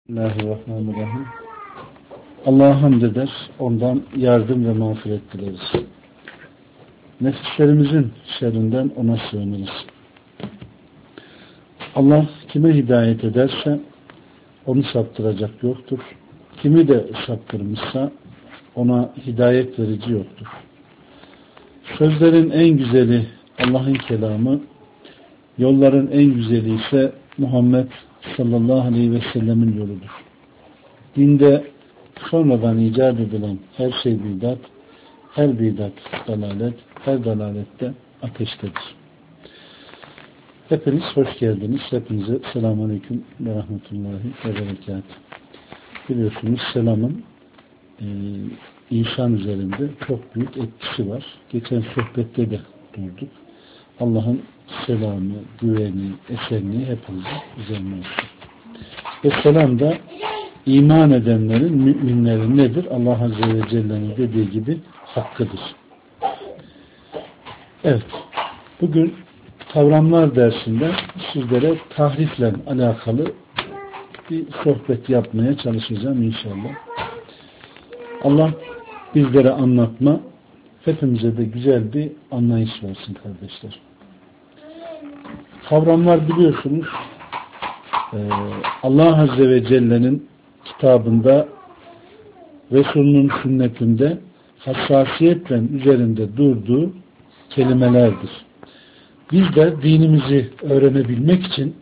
Bismillahirrahmanirrahim. Allah'a hamd eder, ondan yardım ve mağfiret dileriz. Nefislerimizin şerrinden ona sığınırız. Allah kime hidayet ederse onu saptıracak yoktur. Kimi de saptırmışsa ona hidayet verici yoktur. Sözlerin en güzeli Allah'ın kelamı, yolların en güzeli ise Muhammed sallallahu aleyhi ve sellemin yoludur. Dinde sonradan icat edilen her şey bidat, her bidat dalalet, her dalalette ateştedir. Hepiniz hoş geldiniz. Hepinize selamünaleyküm ve rahmetullahi ve berekat. Biliyorsunuz selamın insan üzerinde çok büyük etkisi var. Geçen sohbette de durduk. Allah'ın selamı, güveni, esenliği hepimizin üzerine olsun. Ve selam da iman edenlerin, müminlerin nedir? Allah Azze ve Celle'nin dediği gibi hakkıdır. Evet. Bugün kavramlar dersinde sizlere tahrifle alakalı bir sohbet yapmaya çalışacağım inşallah. Allah bizlere anlatma, hepimize de güzel bir anlayış versin kardeşler. Kavramlar biliyorsunuz Allah Azze ve Celle'nin kitabında, Resulünün sünnetinde hassasiyetle üzerinde durduğu kelimelerdir. Biz de dinimizi öğrenebilmek için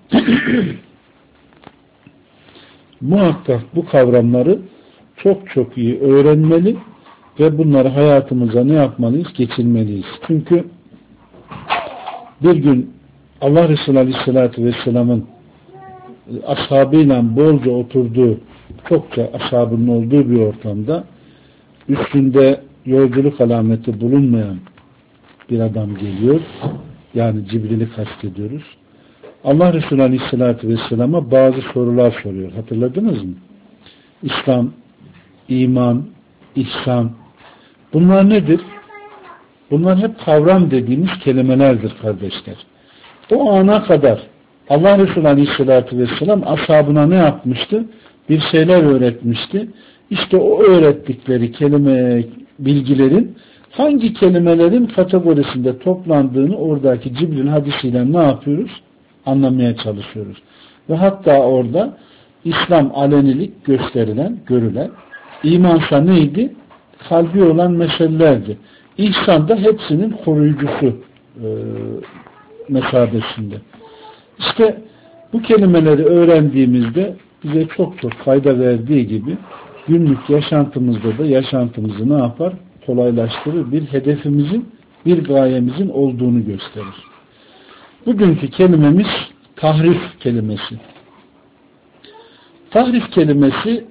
muhakkak bu kavramları çok çok iyi öğrenmeli ve bunları hayatımıza ne yapmalıyız? Geçirmeliyiz. Çünkü bir gün Allah Resulü Aleyhisselatü Vesselam'ın ashabıyla bolca oturduğu, çokça ashabının olduğu bir ortamda üstünde yolculuk alameti bulunmayan bir adam geliyor. Yani Cibril'i kastediyoruz. Allah Resulü Aleyhisselatü Vesselam'a bazı sorular soruyor. Hatırladınız mı? İslam, iman, ihsan. Bunlar nedir? Bunlar hep kavram dediğimiz kelimelerdir kardeşler. O ana kadar Allah Resulü Aleyhisselatü Vesselam ashabına ne yapmıştı? Bir şeyler öğretmişti. İşte o öğrettikleri kelime, bilgilerin hangi kelimelerin kategorisinde toplandığını oradaki Cibril hadisiyle ne yapıyoruz? Anlamaya çalışıyoruz. Ve hatta orada İslam alenilik gösterilen, görülen, imansa neydi? Kalbi olan meselelerdi. İhsan da hepsinin koruyucusu mesabesinde. İşte bu kelimeleri öğrendiğimizde bize çok çok fayda verdiği gibi günlük yaşantımızda da yaşantımızı ne yapar? Kolaylaştırır. Bir hedefimizin, bir gayemizin olduğunu gösterir. Bugünkü kelimemiz tahrif kelimesi. Tahrif kelimesi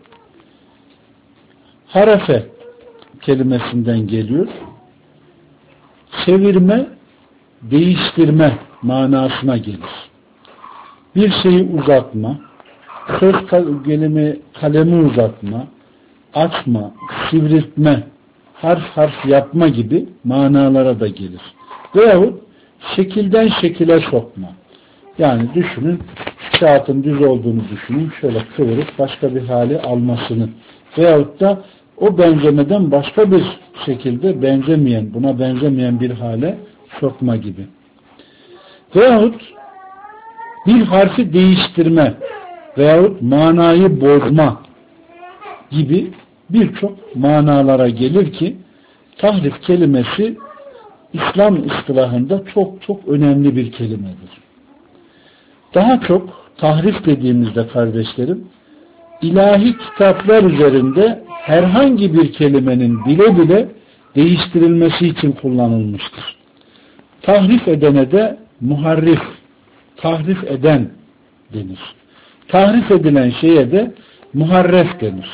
harefe kelimesinden geliyor. Çevirme, değiştirme manasına gelir. Bir şeyi uzatma, söz kalemi uzatma, açma, sivriltme, harf yapma gibi manalara da gelir. Veyahut şekilden şekile sokma. Yani düşünün, kağıtın düz olduğunu düşünün, şöyle kıvırıp başka bir hale almasını. Veyahut da o benzemeden başka bir şekilde benzemeyen, buna benzemeyen bir hale sokma gibi. Veyahut bir harfi değiştirme veyahut manayı bozma gibi birçok manalara gelir ki tahrif kelimesi İslam istilahında çok çok önemli bir kelimedir. Daha çok tahrif dediğimizde kardeşlerim, ilahi kitaplar üzerinde herhangi bir kelimenin bile bile değiştirilmesi için kullanılmıştır. Tahrif edene de muharrif, tahrif eden denir. Tahrif edilen şeye de muharref denir.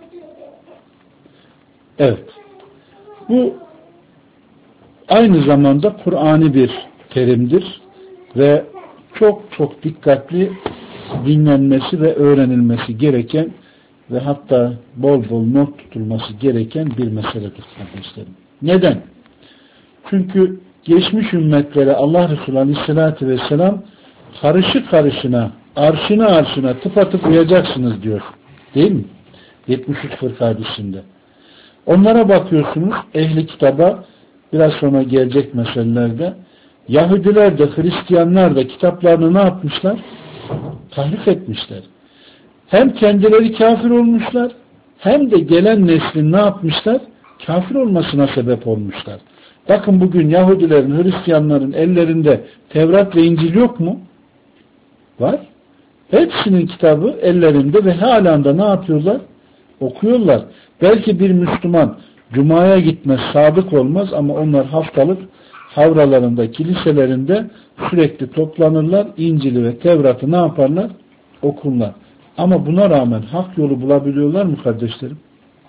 Evet. Bu aynı zamanda Kur'an'ı bir terimdir ve çok çok dikkatli dinlenmesi ve öğrenilmesi gereken ve hatta bol bol not tutulması gereken bir meseledir kardeşlerim. Neden? Çünkü geçmiş ümmetlere Allah Resulü Aleyhisselatü Vesselam karışı karışına, arşına tıpatıp uyacaksınız diyor. Değil mi? 73 fırka hadisinde. Onlara bakıyorsunuz, ehli kitaba biraz sonra gelecek meselelerde Yahudiler de Hristiyanlar da kitaplarını ne yapmışlar? Tahrif etmişler. Hem kendileri kafir olmuşlar hem de gelen neslin ne yapmışlar? Kafir olmasına sebep olmuşlar. Bakın bugün Yahudilerin, Hristiyanların ellerinde Tevrat ve İncil yok mu? Var. Hepsinin kitabı ellerinde ve halen de ne yapıyorlar? Okuyorlar. Belki bir Müslüman Cuma'ya gitmez, sadık olmaz ama onlar haftalık havralarında, kiliselerinde sürekli toplanırlar. İncil'i ve Tevrat'ı ne yaparlar? Okurlar. Ama buna rağmen hak yolu bulabiliyorlar mı kardeşlerim?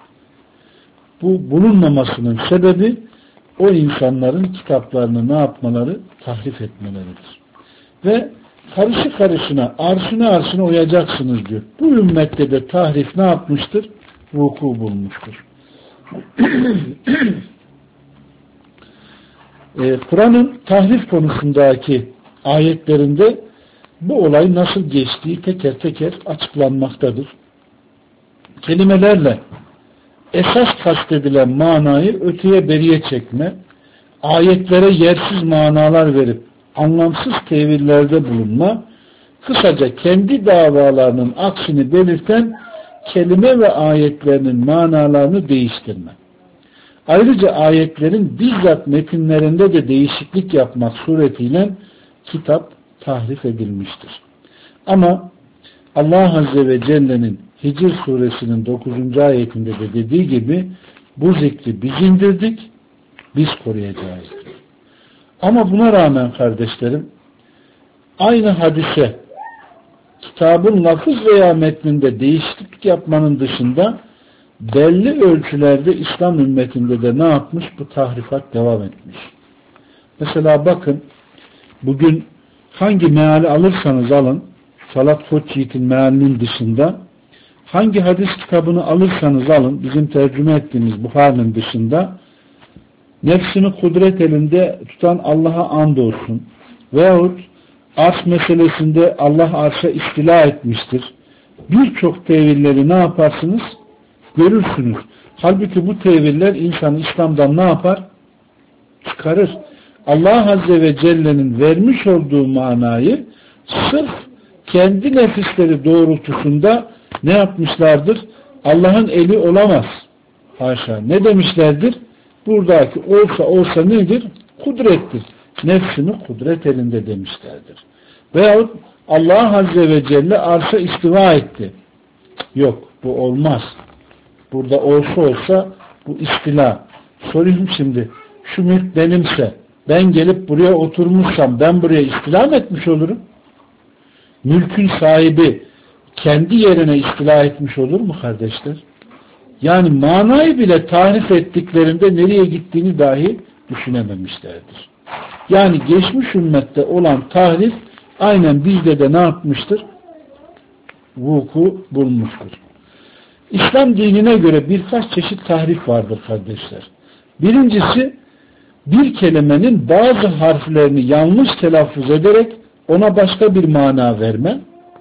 Bu bulunmamasının sebebi o insanların kitaplarını ne yapmaları? Tahrif etmeleridir. Ve karışı karışına, arsına uyacaksınız diyor. Bu ümmette de tahrif ne yapmıştır? Vuku bulmuştur. Kur'an'ın tahrif konusundaki ayetlerinde bu olay nasıl geçtiği teker teker açıklanmaktadır. Kelimelerle esas kastedilen manayı öteye beriye çekme, ayetlere yersiz manalar verip anlamsız tevillerde bulunma, kısaca kendi davalarının aksini belirten kelime ve ayetlerinin manalarını değiştirme. Ayrıca ayetlerin bizzat metinlerinde de değişiklik yapmak suretiyle kitap tahrif edilmiştir. Ama Allah Azze ve Celle'nin Hicr suresinin 9. ayetinde de dediği gibi bu zikri biz indirdik, biz koruyacağız. Ama buna rağmen kardeşlerim aynı hadise kitabın lafız veya metninde değişiklik yapmanın dışında belli ölçülerde İslam ümmetinde de ne yapmış? Bu tahrifat devam etmiş. Mesela bakın bugün hangi meali alırsanız alın, Salat Koç Yiğit'in mealinin dışında hangi hadis kitabını alırsanız alın, bizim tercüme ettiğimiz Buhari'nin dışında nefsini kudret elinde tutan Allah'a andolsun veyahut arş meselesinde Allah arşa istila etmiştir. Birçok tevilleri ne yaparsınız? Görürsünüz. Halbuki bu teviller insanı İslam'dan ne yapar? Çıkarır. Allah Azze ve Celle'nin vermiş olduğu manayı sırf kendi nefisleri doğrultusunda ne yapmışlardır? Allah'ın eli olamaz. Haşa. Ne demişlerdir? Buradaki olsa nedir? Kudrettir. Nefsini kudret elinde demişlerdir. Veyahut Allah Azze ve Celle arşa istiva etti. Yok. Bu olmaz. Burada olsa bu istila. Sorayım şimdi. Şu mülk benimse ben gelip buraya oturmuşsam ben buraya istila mı etmiş olurum? Mülkün sahibi kendi yerine istila etmiş olur mu kardeşler? Yani manayı bile tahrif ettiklerinde nereye gittiğini dahi düşünememişlerdir. Yani geçmiş ümmette olan tahrif aynen bizde de ne yapmıştır? Vuku bulmuştur. İslam dinine göre birkaç çeşit tahrif vardır kardeşler. Birincisi bir kelimenin bazı harflerini yanlış telaffuz ederek ona başka bir mana verme.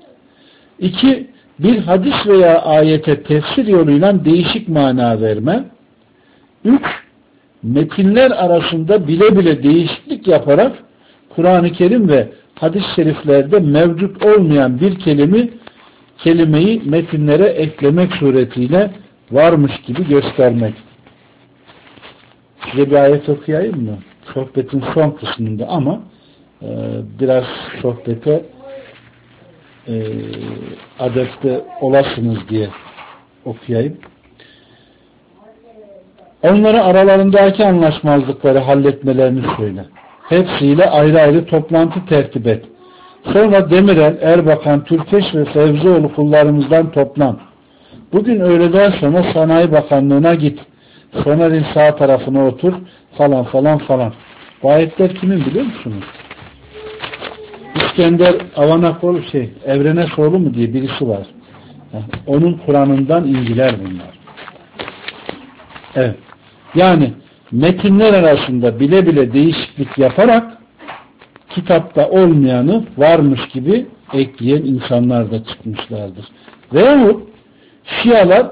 2. Bir hadis veya ayete tefsir yoluyla değişik mana verme. 3. Metinler arasında bile bile değişiklik yaparak Kur'an-ı Kerim ve hadis-i şeriflerde mevcut olmayan bir kelimeyi metinlere eklemek suretiyle varmış gibi göstermek. Size bir ayet okuyayım mı? Sohbetin son kısmında ama biraz sohbete adapte olasınız diye okuyayım. Onlara aralarındaki anlaşmazlıkları halletmelerini söyle. Hepsiyle ayrı ayrı toplantı tertip et. Sonra Demirel, Erbakan, Türkeş ve Fevzioğlu kullarımızdan toplan. Bugün öğleden sonra Sanayi Bakanlığı'na git. Soner'in sağ tarafına otur falan falan falan. Bu ayetler kimin biliyor musunuz? İskender Avanakoğlu Evrenesoğlu mu diye birisi var. Yani onun Kur'an'ından ingiler bunlar. Evet. Yani metinler arasında bile bile değişiklik yaparak kitapta olmayanı varmış gibi ekleyen insanlar da çıkmışlardır. Veyahut Şialar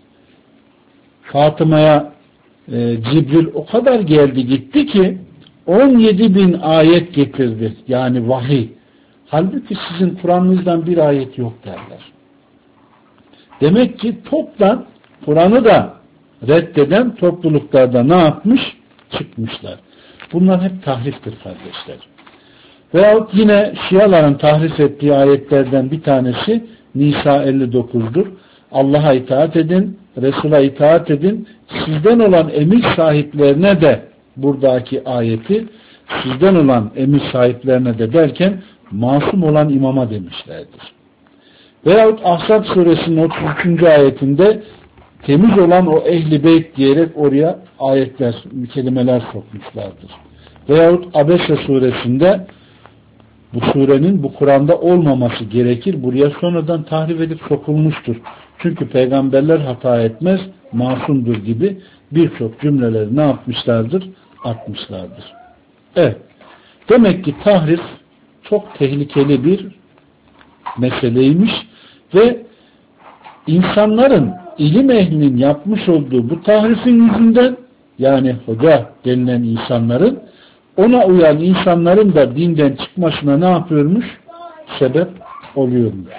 Fatıma'ya Cibril o kadar geldi gitti ki 17.000 ayet getirdi. Yani vahiy. Halbuki sizin Kur'an'ınızdan bir ayet yok derler. Demek ki toptan Kur'an'ı da reddeden topluluklarda ne yapmış? Çıkmışlar. Bunlar hep tahriftir kardeşler. Veyahut yine Şiaların tahrif ettiği ayetlerden bir tanesi Nisa 59'dur. Allah'a itaat edin, Resul'a itaat edin, sizden olan emir sahiplerine de buradaki ayeti sizden olan emir sahiplerine de derken masum olan imama demişlerdir. Veyahut Ahzab suresinin 33. ayetinde temiz olan o ehli beyt diyerek oraya ayetler, kelimeler sokmuşlardır. Veyahut Abese suresinde bu surenin bu Kur'an'da olmaması gerekir. Buraya sonradan tahrif edip sokulmuştur. Çünkü peygamberler hata etmez, masumdur gibi birçok cümleleri ne yapmışlardır? Atmışlardır. Evet. Demek ki tahrif çok tehlikeli bir meseleymiş ve insanların, ilim ehlinin yapmış olduğu bu tahrifin yüzünden, yani hoca denilen insanların, ona uyan insanların da dinden çıkmasına ne yapıyormuş? Sebep oluyormuş.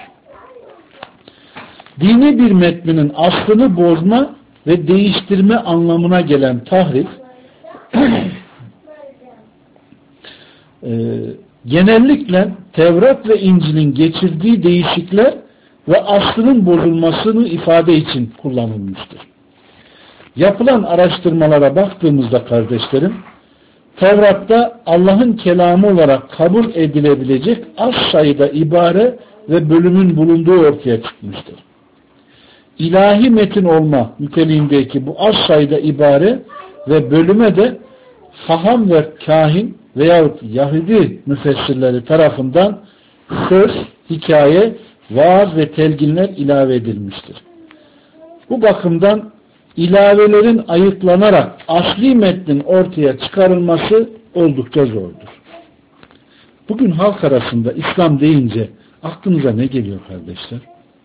Dini bir metninin aslını bozma ve değiştirme anlamına gelen tahrif genellikle Tevrat ve İncil'in geçirdiği değişikler ve aslının bozulmasını ifade için kullanılmıştır. Yapılan araştırmalara baktığımızda kardeşlerim, Tevrat'ta Allah'ın kelamı olarak kabul edilebilecek az sayıda ibare ve bölümün bulunduğu ortaya çıkmıştır. İlahi metin olma niteliğindeki bu az sayıda ibare ve bölüme de haham ve kahin veyahut Yahudi müfessirleri tarafından söz, hikaye, vaaz ve telginler ilave edilmiştir. Bu bakımdan ilavelerin ayıklanarak asli metnin ortaya çıkarılması oldukça zordur. Bugün halk arasında İslam deyince aklınıza ne geliyor kardeşler?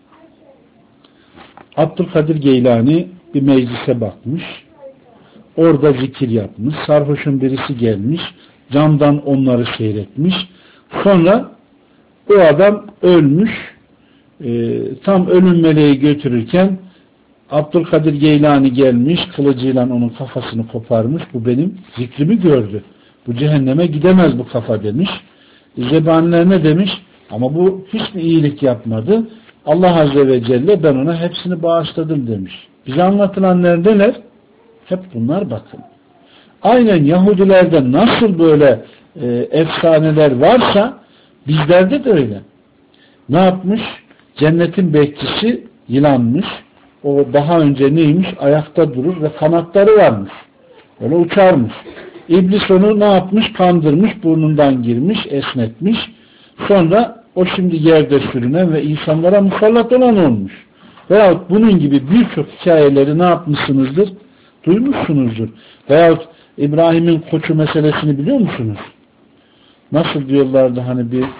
Abdülkadir Geylani bir meclise bakmış, orada zikir yapmış, sarhoşun birisi gelmiş, camdan onları seyretmiş, sonra o adam ölmüş, tam ölüm meleği götürürken Abdülkadir Geylani gelmiş, kılıcıyla onun kafasını koparmış, bu benim zikrimi gördü, bu cehenneme gidemez bu kafa demiş. Zebaniler ne demiş? Ama bu hiçbir iyilik yapmadı. Allah Azze ve Celle ben ona hepsini bağışladım demiş. Bize anlatılanlar neler? Hep bunlar bakın. Aynen Yahudilerde nasıl böyle efsaneler varsa bizlerde de öyle. Ne yapmış? Cennetin bekçisi yılanmış. O daha önce neymiş? Ayakta durur ve kanatları varmış. Öyle uçarmış. İblis onu ne yapmış? Kandırmış, burnundan girmiş, esnetmiş. Sonra o şimdi yerde sürünen ve insanlara musallat olan olmuş. Veyahut bunun gibi birçok hikayeleri ne yapmışsınızdır? Duymuşsunuzdur. Veyahut İbrahim'in koçu meselesini biliyor musunuz? Nasıl diyorlardı hani bir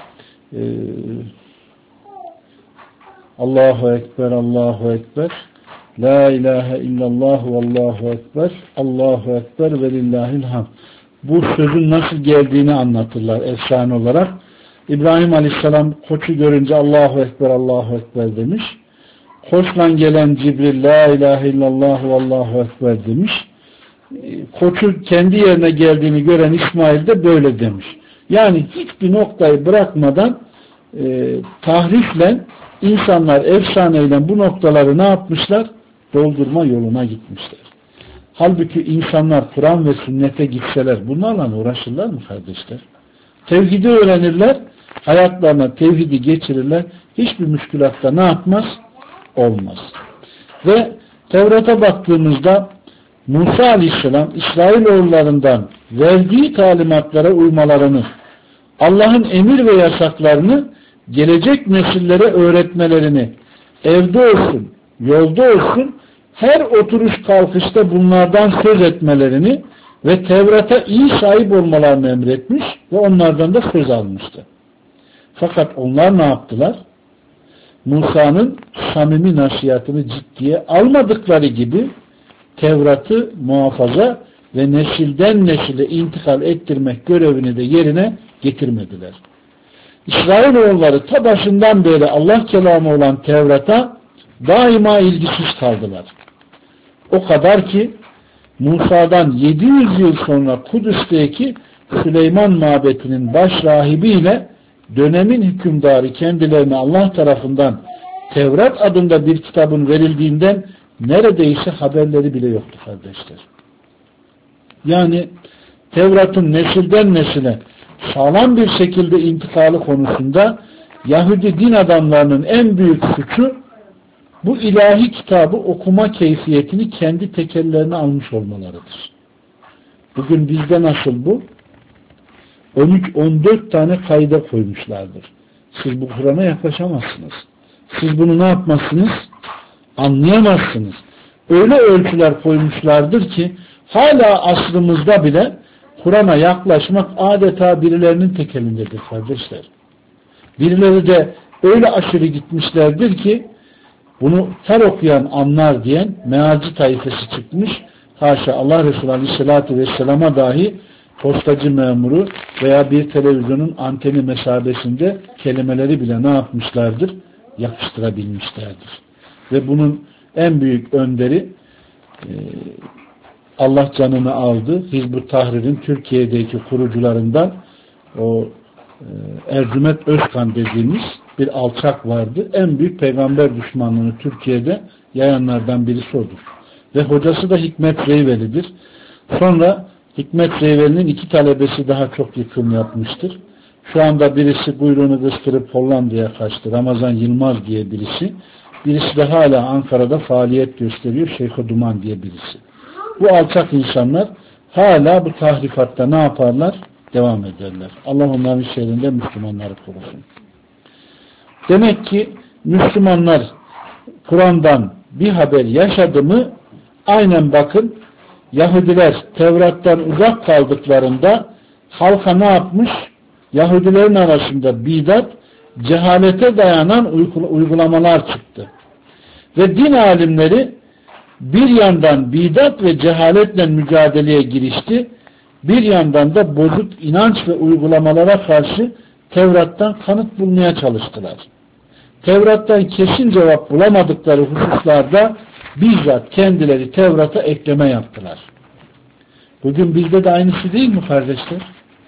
Allahu Ekber, Allahu Ekber, La ilahe illallah ve Allahu Ekber, Allahu Ekber ve lillahil hamd. Bu sözün nasıl geldiğini anlatırlar efsane olarak. İbrahim Aleyhisselam koçu görünce Allahu Ekber, Allahu Ekber demiş. Koçla gelen Cibril La ilahe illallah ve Allahu Ekber demiş. Koçu kendi yerine geldiğini gören İsmail de böyle demiş. Yani hiçbir noktayı bırakmadan tahrifle insanlar efsaneyle bu noktaları ne yapmışlar? Doldurma yoluna gitmişler. Halbuki insanlar Kur'an ve sünnete gitseler bunlarla uğraşırlar mı kardeşler? Tevhidi öğrenirler, hayatlarına tevhidi geçirirler, hiçbir müşkülatta ne yapmaz? Olmaz. Ve Tevrat'a baktığımızda Musa Aleyhisselam İsrailoğullarından verdiği talimatlara uymalarını, Allah'ın emir ve yasaklarını gelecek nesillere öğretmelerini, evde olsun, yolda olsun, her oturuş kalkışta bunlardan söz etmelerini ve Tevrat'a iyi sahip olmalarını emretmiş ve onlardan da söz almıştı. Fakat onlar ne yaptılar? Musa'nın samimi nasihatını ciddiye almadıkları gibi Tevrat'ı muhafaza ve nesilden nesile intikal ettirmek görevini de yerine getirmediler. İsrailoğulları ta başından beri Allah kelamı olan Tevrat'a daima ilgisiz kaldılar. O kadar ki Musa'dan 700 yıl sonra Kudüs'teki Süleyman Mabeti'nin baş rahibiyle dönemin hükümdarı kendilerine Allah tarafından Tevrat adında bir kitabın verildiğinden neredeyse haberleri bile yoktu kardeşler. Yani Tevrat'ın nesilden nesile sağlam bir şekilde intikalı konusunda Yahudi din adamlarının en büyük suçu bu ilahi kitabı okuma keyfiyetini kendi tekellerine almış olmalarıdır. Bugün bizde nasıl bu? 13-14 tane kaide koymuşlardır. Siz bu Kur'an'a yaklaşamazsınız. Siz bunu ne yapmazsınız? Anlayamazsınız. Öyle ölçüler koymuşlardır ki hala asrımızda bile Kur'an'a yaklaşmak adeta birilerinin tekelindedir kardeşler. Birileri de öyle aşırı gitmişlerdir ki bunu her okuyan anlar diyen mealci tayfası çıkmış. Haşa Allah Resulü Aleyhisselatü Vesselam'a dahi postacı memuru veya bir televizyonun anteni mesabesinde kelimeleri bile ne yapmışlardır? Yakıştırabilmişlerdir. Ve bunun en büyük önderi Allah canını aldı. Hizb-ı Tahrir'in Türkiye'deki kurucularından o Ercüment Özkan dediğimiz bir alçak vardı. En büyük peygamber düşmanlığını Türkiye'de yayanlardan birisi odur. Ve hocası da Hikmet Reyveli'dir. Sonra Hikmet Reyveli'nin 2 talebesi daha çok yıkım yapmıştır. Şu anda birisi kuyruğunu kıstırıp Hollanda'ya kaçtı. Ramazan Yılmaz diye birisi. Birisi de hala Ankara'da faaliyet gösteriyor. Şeyh Duman diye birisi. Bu alçak insanlar hala bu tahrifatta ne yaparlar? Devam ederler. Allah onların şerrinden Müslümanları korusun. Demek ki Müslümanlar Kur'an'dan bir haber yaşadı mı aynen bakın Yahudiler Tevrat'tan uzak kaldıklarında halka ne yapmış? Yahudilerin arasında bidat, cehalete dayanan uygulamalar çıktı. Ve din alimleri bir yandan bidat ve cehaletle mücadeleye girişti, bir yandan da bozuk inanç ve uygulamalara karşı Tevrat'tan kanıt bulmaya çalıştılar. Tevrat'tan kesin cevap bulamadıkları hususlarda bizzat kendileri Tevrat'a ekleme yaptılar. Bugün bizde de aynısı değil mi kardeşler?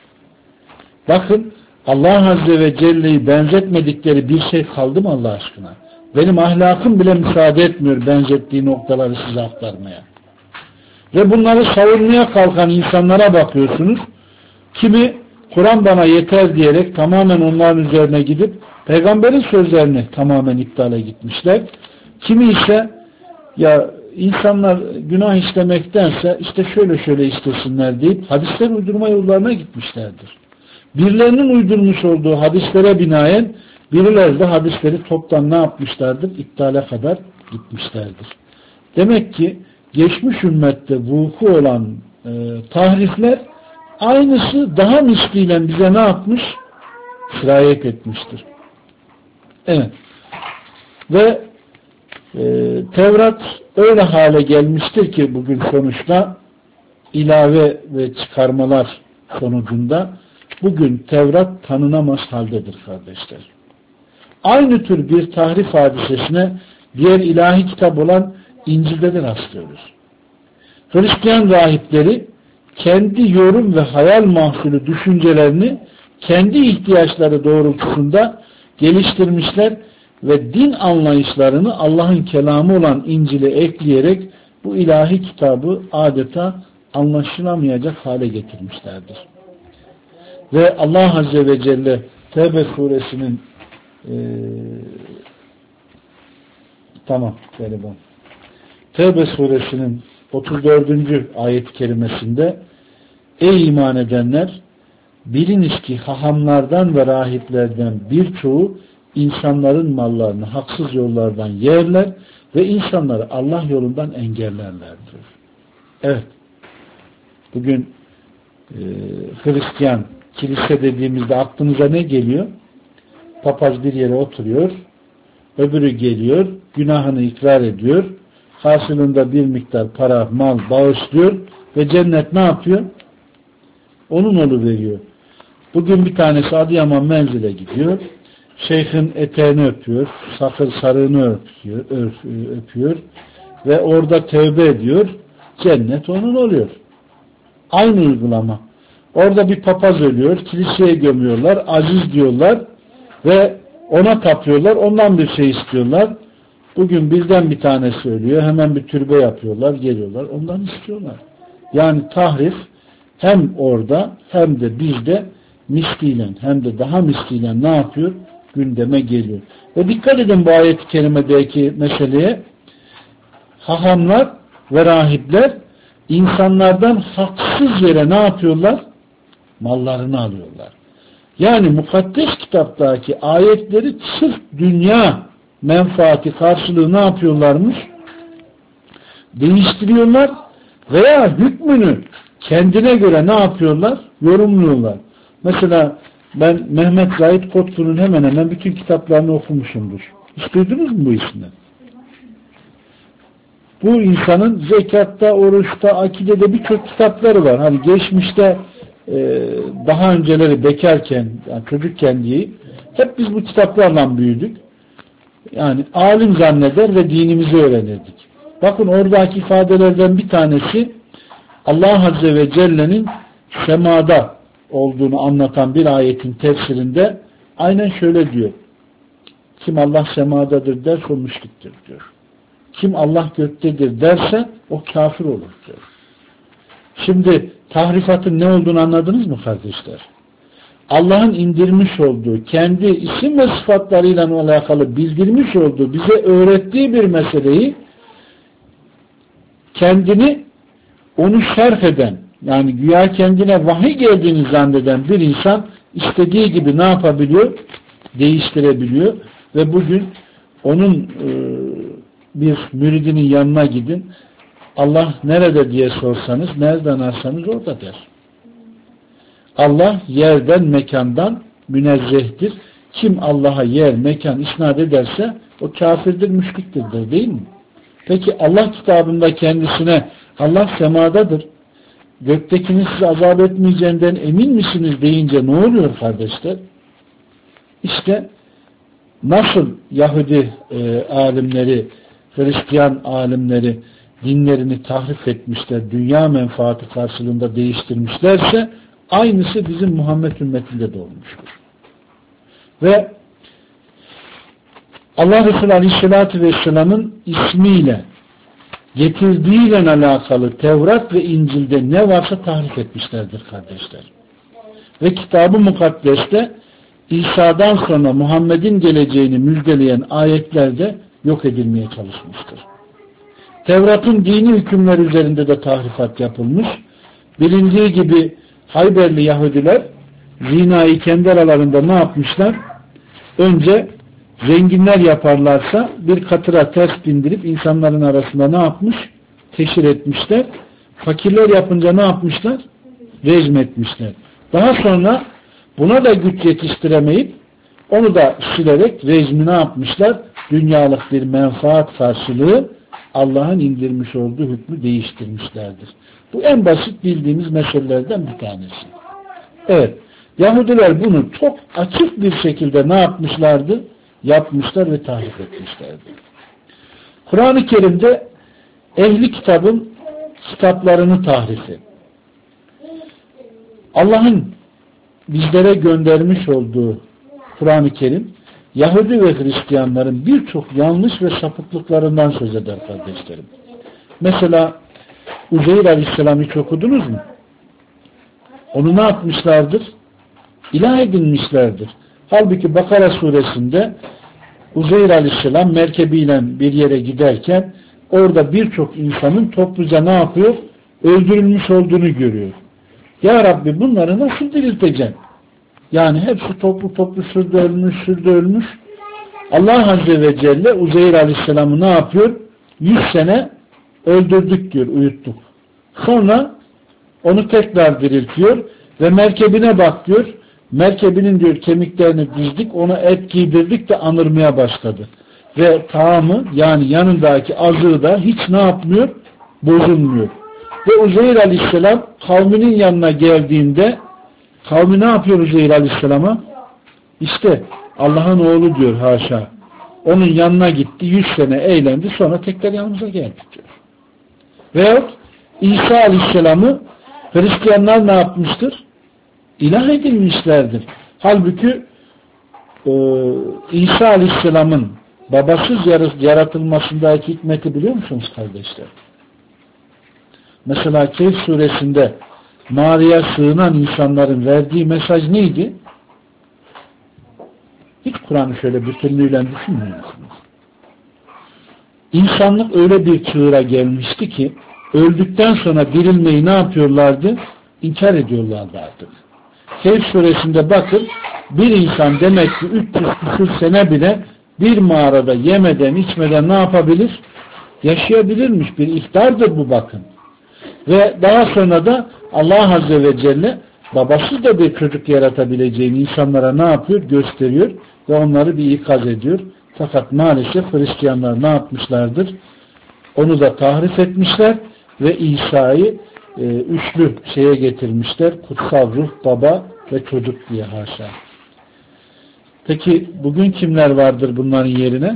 Bakın Allah Azze ve Celle'yi benzetmedikleri bir şey kaldı mı Allah aşkına? Benim ahlakım bile müsaade etmiyor benzettiği noktaları size aktarmaya. Ve bunları savunmaya kalkan insanlara bakıyorsunuz. Kimi Kur'an bana yeter diyerek tamamen onların üzerine gidip peygamberin sözlerini tamamen iptale gitmişler. Kimi ise ya insanlar günah işlemektense işte şöyle şöyle istesinler deyip hadisler uydurma yollarına gitmişlerdir. Birilerinin uydurmuş olduğu hadislere binaen birileri de hadisleri toptan ne yapmışlardır? İptale kadar gitmişlerdir. Demek ki geçmiş ümmette vuku olan tahrifler aynısı daha misliyle bize ne yapmış? Sirayet etmiştir. Evet. Ve Tevrat öyle hale gelmiştir ki bugün sonuçta ilave ve çıkarmalar sonucunda bugün Tevrat tanınamaz haldedir kardeşler. Aynı tür bir tahrif hadisesine diğer ilahi kitap olan İncil'de de rastlıyoruz. Hristiyan rahipleri kendi yorum ve hayal mahsulü düşüncelerini kendi ihtiyaçları doğrultusunda geliştirmişler ve din anlayışlarını Allah'ın kelamı olan İncil'e ekleyerek bu ilahi kitabı adeta anlaşılamayacak hale getirmişlerdir. Ve Allah Azze ve Celle Tevbe suresinin Tevbe suresinin 34. ayet-i kerimesinde ey iman edenler biliniz ki hahamlardan ve rahiplerden birçoğu insanların mallarını haksız yollardan yerler ve insanları Allah yolundan engellerler diyor. Evet. Bugün Hristiyan kilise dediğimizde aklınıza ne geliyor? Papaz bir yere oturuyor. Öbürü geliyor, günahını ikrar ediyor. Karşılığında bir miktar para, mal bağışlıyor ve cennet ne yapıyor? Onun oluveriyor. Bugün bir tanesi Adıyaman menzile gidiyor. Şeyhin eteğini öpüyor, sarığını öpüyor ve orada tövbe ediyor. Cennet onun oluyor. Aynı uygulama. Orada bir papaz ölüyor, kiliseye gömüyorlar, aziz diyorlar ve ona tapıyorlar, ondan bir şey istiyorlar. Bugün birden bir tanesi ölüyor, hemen bir türbe yapıyorlar, geliyorlar, ondan istiyorlar. Yani tahrif hem orada hem de bizde misliyle hem de daha misliyle ne yapıyor? Gündeme geliyor. Ve dikkat edin bu ayet-i kerimedeki meseleye. Hahamlar ve rahipler insanlardan haksız yere ne yapıyorlar? Mallarını alıyorlar. Yani mukaddes kitaptaki ayetleri sırf dünya menfaati karşılığı ne yapıyorlarmış? Değiştiriyorlar veya hükmünü kendine göre ne yapıyorlar? Yorumluyorlar. Mesela ben Mehmet Zahid Kotku'nun hemen hemen bütün kitaplarını okumuşumdur. Hiç duydunuz mu bu ismini? Bu insanın zekatta, oruçta, akidede birçok kitapları var. Hani geçmişte daha önceleri bekarken, yani çocukken diyeyim, hep biz bu kitaplarla büyüdük. Yani alim zanneder ve dinimizi öğrenirdik. Bakın oradaki ifadelerden bir tanesi Allah Azze ve Celle'nin semada olduğunu anlatan bir ayetin tefsirinde aynen şöyle diyor. Kim Allah semadadır derse o müşriktir diyor. Kim Allah göktedir derse o kafir olur diyor. Şimdi tahrifatın ne olduğunu anladınız mı kardeşler? Allah'ın indirmiş olduğu, kendi isim ve sıfatlarıyla alakalı bildirmiş olduğu, bize öğrettiği bir meseleyi kendini onu şerh eden, yani güya kendine vahiy geldiğini zanneden bir insan istediği gibi ne yapabiliyor? Değiştirebiliyor. Ve bugün onun bir müridinin yanına gidin. Allah nerede diye sorsanız, nereden ararsanız orada der. Allah yerden, mekandan münezzehtir. Kim Allah'a yer, mekan isnat ederse o kafirdir, müşriktir der, değil mi? Peki Allah kitabında kendisine Allah semadadır, göktekini size azap etmeyeceğinden emin misiniz deyince ne oluyor kardeşler? İşte nasıl Yahudi alimleri, Hristiyan alimleri dinlerini tahrif etmişler, dünya menfaati karşılığında değiştirmişlerse aynısı bizim Muhammed ümmetinde de olmuştur. Ve Allah Resulü Aleyhisselatü Vesselam'ın ismiyle getirdiğiyle alakalı Tevrat ve İncil'de ne varsa tahrif etmişlerdir kardeşler. Ve Kitab-ı Mukaddes'te İsa'dan sonra Muhammed'in geleceğini müjdeleyen ayetlerde yok edilmeye çalışmıştır. Tevrat'ın dini hükümler üzerinde de tahrifat yapılmış. Bilindiği gibi Hayberli Yahudiler zinayı kendi aralarında ne yapmışlar? Önce zenginler yaparlarsa bir katıra ters bindirip insanların arasında ne yapmış? Teşhir etmişler. Fakirler yapınca ne yapmışlar? Rejim etmişler. Daha sonra buna da güç yetiştiremeyip onu da silerek rejimi ne yapmışlar? Dünyalık bir menfaat karşılığı Allah'ın indirmiş olduğu hükmü değiştirmişlerdir. Bu en basit bildiğimiz meselelerden bir tanesi. Evet. Yahudiler bunu çok açık bir şekilde ne yapmışlardı? Yapmışlar ve tahrif etmişlerdi. Kur'an-ı Kerim'de ehli kitabın kitaplarını tahrifi. Allah'ın bizlere göndermiş olduğu Kur'an-ı Kerim Yahudi ve Hristiyanların birçok yanlış ve sapıklıklarından söz eder kardeşlerim. Mesela Uzeyr Aleyhisselam'ı hiç okudunuz mu? Onu ne yapmışlardır? İlah edinmişlerdir. Halbuki Bakara suresinde Uzeyr Aleyhisselam merkebiyle bir yere giderken orada birçok insanın topluca ne yapıyor? Öldürülmüş olduğunu görüyor. Ya Rabbi bunları nasıl dirilteceksin? Yani hepsi toplu şurada ölmüş. Allah Azze ve Celle Uzeyr Aleyhisselam'ı ne yapıyor? 100 sene öldürdük diyor, uyuttuk. Sonra onu tekrar diriltiyor ve merkebine bak diyor. Merkebinin diyor kemiklerini dizdik, ona et giydirdik de anırmaya başladı. ve taamı yani yanındaki azığı da hiç ne yapmıyor? Bozulmuyor. Ve Uzeyr Aleyhisselam kavminin yanına geldiğinde kavmi ne yapıyor Uzeyr Aleyhisselam'a? İşte Allah'ın oğlu diyor haşa. Onun yanına gitti, 100 sene eğlendi, sonra tekrar yanımıza geldi diyor. Veyahut İsa Aleyhisselam'ı Hristiyanlar ne yapmıştır? İlah edilmişlerdir. Halbuki İsa Aleyhisselam'ın babasız yaratılmasındaki hikmeti biliyor musunuz kardeşler? Mesela Kehf suresinde mağaraya sığınan insanların verdiği mesaj neydi? Hiç Kur'an'ı şöyle bütünlüğüyle düşünmüyor musunuz? İnsanlık öyle bir çığıra gelmişti ki öldükten sonra dirilmeyi ne yapıyorlardı? İnkar ediyorlardı artık. Kehf suresinde bakın bir insan demek ki 300 küsur sene bile bir mağarada yemeden içmeden ne yapabilir? Yaşayabilirmiş. Bir ihtardır bu bakın. Ve daha sonra da Allah Azze ve Celle babasız da bir çocuk yaratabileceğini insanlara ne yapıyor? Gösteriyor ve onları bir ikaz ediyor. Fakat maalesef Hristiyanlar ne yapmışlardır? Onu da tahrif etmişler ve İsa'yı üçlü şeye getirmişler. Kutsal ruh, baba ve çocuk diye haşa. Peki bugün kimler vardır bunların yerine?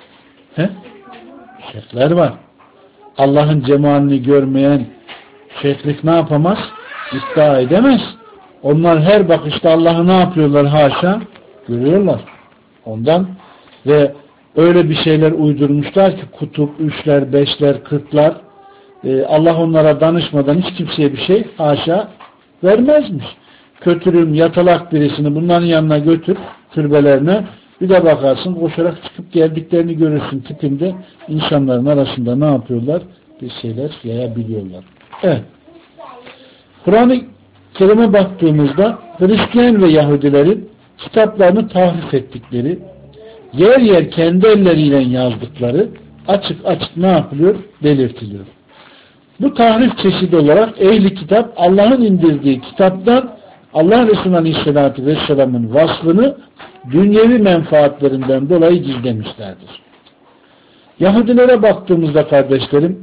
Şeyhler var. Allah'ın cemalini görmeyen şeyhlik ne yapamaz? İddia edemez. Onlar her bakışta Allah'ı ne yapıyorlar haşa? Görüyorlar. Ondan ve öyle bir şeyler uydurmuşlar ki kutup, üçler, beşler, kırklar Allah onlara danışmadan hiç kimseye bir şey haşa vermezmiş. Kötürüm, yatalak birisini bunların yanına götür, türbelerine, bir de bakarsın koşarak çıkıp geldiklerini görürsün tipinde insanların arasında ne yapıyorlar? Bir şeyler yayabiliyorlar. Evet. Kur'an-ı Kerim'e baktığımızda Hristiyan ve Yahudilerin kitaplarını tahrif ettikleri, yer yer kendi elleriyle yazdıkları açık açık ne yapılıyor? Belirtiliyor. Bu tahrif çeşidi olarak ehli kitap Allah'ın indirdiği kitaptan Allah Resulü Aleyhisselatü Vesselam'ın vasfını dünyevi menfaatlerinden dolayı gizlemişlerdir. Yahudilere baktığımızda kardeşlerim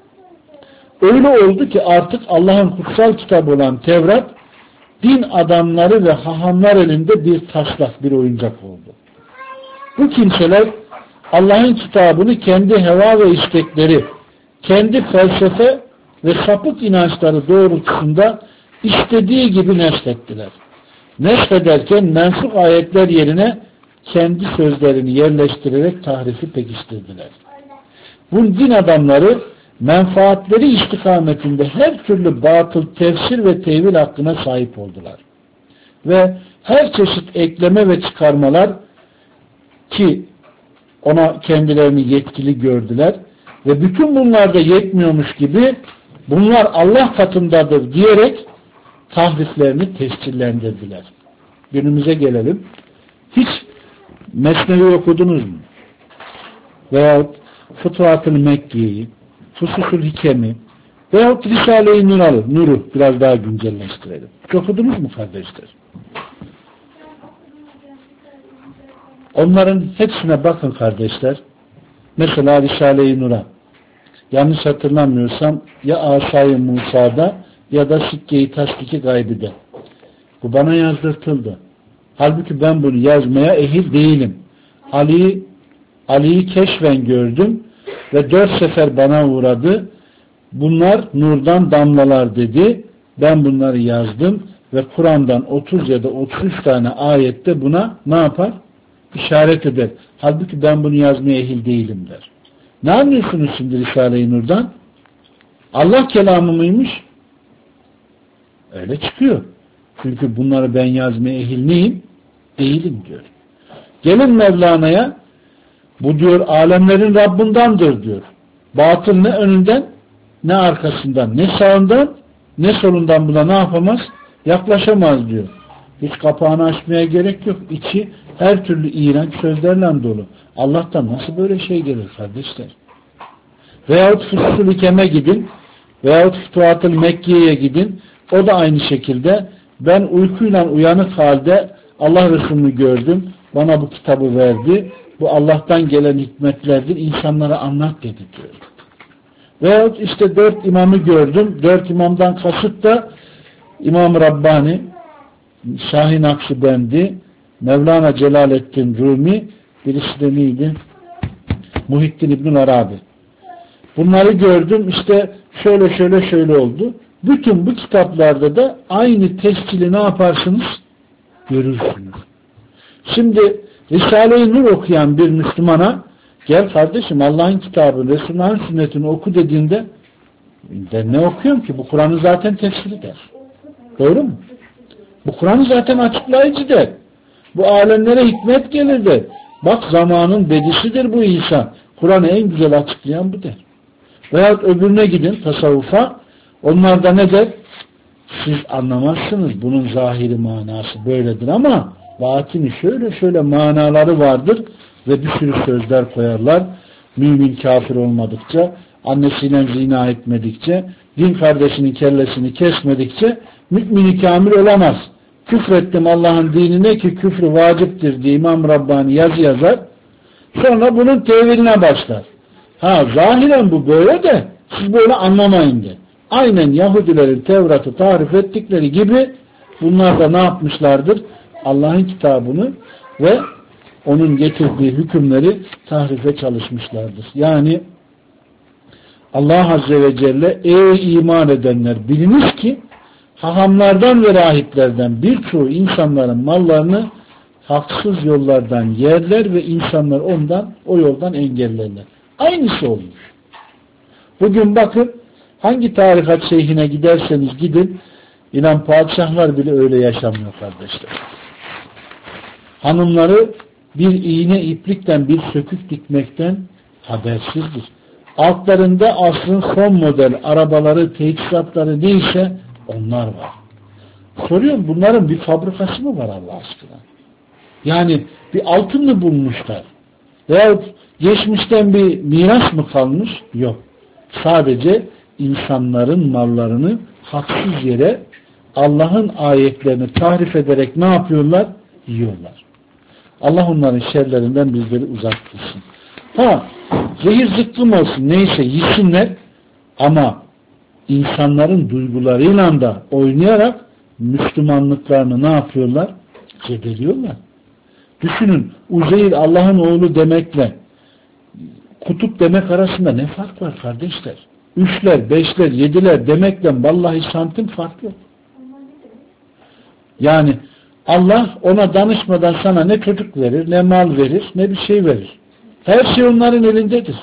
öyle oldu ki artık Allah'ın kutsal kitabı olan Tevrat din adamları ve hahamlar elinde bir taslak, bir oyuncak oldu. Bu kimseler Allah'ın kitabını kendi heva ve istekleri, kendi felsefe ve sapık inançları doğrultusunda istediği gibi neslettiler. Nesfederken mensuk ayetler yerine kendi sözlerini yerleştirerek tahrifi pekiştirdiler. Bu din adamları menfaatleri istikametinde her türlü batıl tefsir ve tevil hakkına sahip oldular. Ve her çeşit ekleme ve çıkarmalar ki ona kendilerini yetkili gördüler ve bütün bunlar da yetmiyormuş gibi bunlar Allah katındadır diyerek tahriflerini tescillendirdiler. Günümüze gelelim. Hiç Mesnevi okudunuz mu? Veyahut Fütuhat-ı Mekke'yi, Fusus'ul Hikemi veyahut Risale-i Nur'u biraz daha güncelleştirelim. Okudunuz mu kardeşler? Onların hepsine bakın kardeşler. Mesela Risale-i Nur'a yanlış hatırlamıyorsam ya Asay-ı Musa'da ya da Sikke-i Tasdik-i Gaybi'de. Bu bana yazdırtıldı. Halbuki ben bunu yazmaya ehil değilim. Ali'yi keşfen gördüm ve 4 sefer bana uğradı. Bunlar nurdan damlalar dedi. Ben bunları yazdım ve Kur'an'dan 30 ya da 33 tane ayette buna ne yapar? İşaret eder. Halbuki ben bunu yazmaya ehil değilim der. Ne anlıyorsunuz şimdi Risale-i Nur'dan? Allah kelamı mıymış? Öyle çıkıyor. Çünkü bunları ben yazmaya ehil neyim? Değilim diyor. Gelin Mevlana'ya bu diyor alemlerin Rabbindandır diyor. Batıl ne önünden ne arkasından ne sağından ne solundan buna ne yapamaz? Yaklaşamaz diyor. Hiç kapağını açmaya gerek yok. İçi her türlü iğrenç sözlerle dolu. Allah'tan nasıl böyle şey gelir kardeşler? Veyahut Fusus'ul Hikem'e gidin veyahut Fütuhat-ı Mekke'ye gidin. O da aynı şekilde ben uykuyla uyanık halde Allah Resulü'nü gördüm. Bana bu kitabı verdi Bu Allah'tan gelen hikmetlerdir. İnsanlara anlat dedi diyor. Veyahut işte 4 imamı gördüm. 4 imamdan kasıt da İmam Rabbani, Şahin Akşibendi, Mevlana Celaleddin Rumi, birisi de neydi? Muhittin İbn Arabi. Bunları gördüm, işte şöyle oldu. Bütün bu kitaplarda da aynı tescili ne yaparsınız? Görürsünüz. Şimdi Risale-i Nur okuyan bir Müslümana gel kardeşim Allah'ın kitabını, Resulullah'ın sünnetini oku dediğinde ben ne okuyorum ki? Bu Kur'an'ı zaten tefsir eder. Doğru mu? Bu Kur'an'ı zaten açıklayıcı der. Bu alemlere hikmet gelir der. Bak zamanın bedisidir bu İsa. Kur'an'ı en güzel açıklayan bu der. Veyahut öbürüne gidin tasavvufa. Onlar da ne der? Siz anlamazsınız. Bunun zahiri manası böyledir ama batini şöyle manaları vardır ve bir sürü sözler koyarlar. Mümin kafir olmadıkça, annesiyle zina etmedikçe, din kardeşinin kellesini kesmedikçe mümin kamil olamaz. Küfrettim Allah'ın dinine ki küfrü vaciptir diye İmam Rabbani yazı yazar. Sonra bunun teviline başlar. Zahiren bu böyle de siz böyle anlamayın de. Aynen Yahudilerin Tevrat'ı tarif ettikleri gibi bunlar da ne yapmışlardır? Allah'ın kitabını ve onun getirdiği hükümleri tahrife çalışmışlardır. Yani Allah Azze ve Celle ey iman edenler biliniz ki hahamlardan ve rahiplerden birçoğu insanların mallarını haksız yollardan yerler ve insanlar o yoldan engellerler. Aynısı olmuş. Bugün bakın hangi tarikat şeyhine giderseniz gidin inan padişahlar bile öyle yaşamıyor kardeşler. Hanımları bir iğne iplikten bir sökük dikmekten habersizdir. Altlarında asrın son model arabaları, teçhizatları neyse onlar var. Soruyorum bunların bir fabrikası mı var Allah aşkına? Yani bir altın mı bulmuşlar? Veyahut geçmişten bir miras mı kalmış? Yok. Sadece insanların mallarını haksız yere Allah'ın ayetlerini tahrif ederek ne yapıyorlar? Yiyorlar. Allah onların şerlerinden bizleri uzak tutsun. Zehir zıkkım olsun neyse yesinler ama insanların duygularıyla da oynayarak Müslümanlıklarını ne yapıyorlar? Zedeliyorlar. Düşünün Uzeyr Allah'ın oğlu demekle kutup demek arasında ne fark var kardeşler? 3'ler, 5'ler, 7'ler demekle vallahi santim fark yok. Yani Allah ona danışmadan sana ne çocuk verir, ne mal verir, ne bir şey verir. Her şey onların elindedir.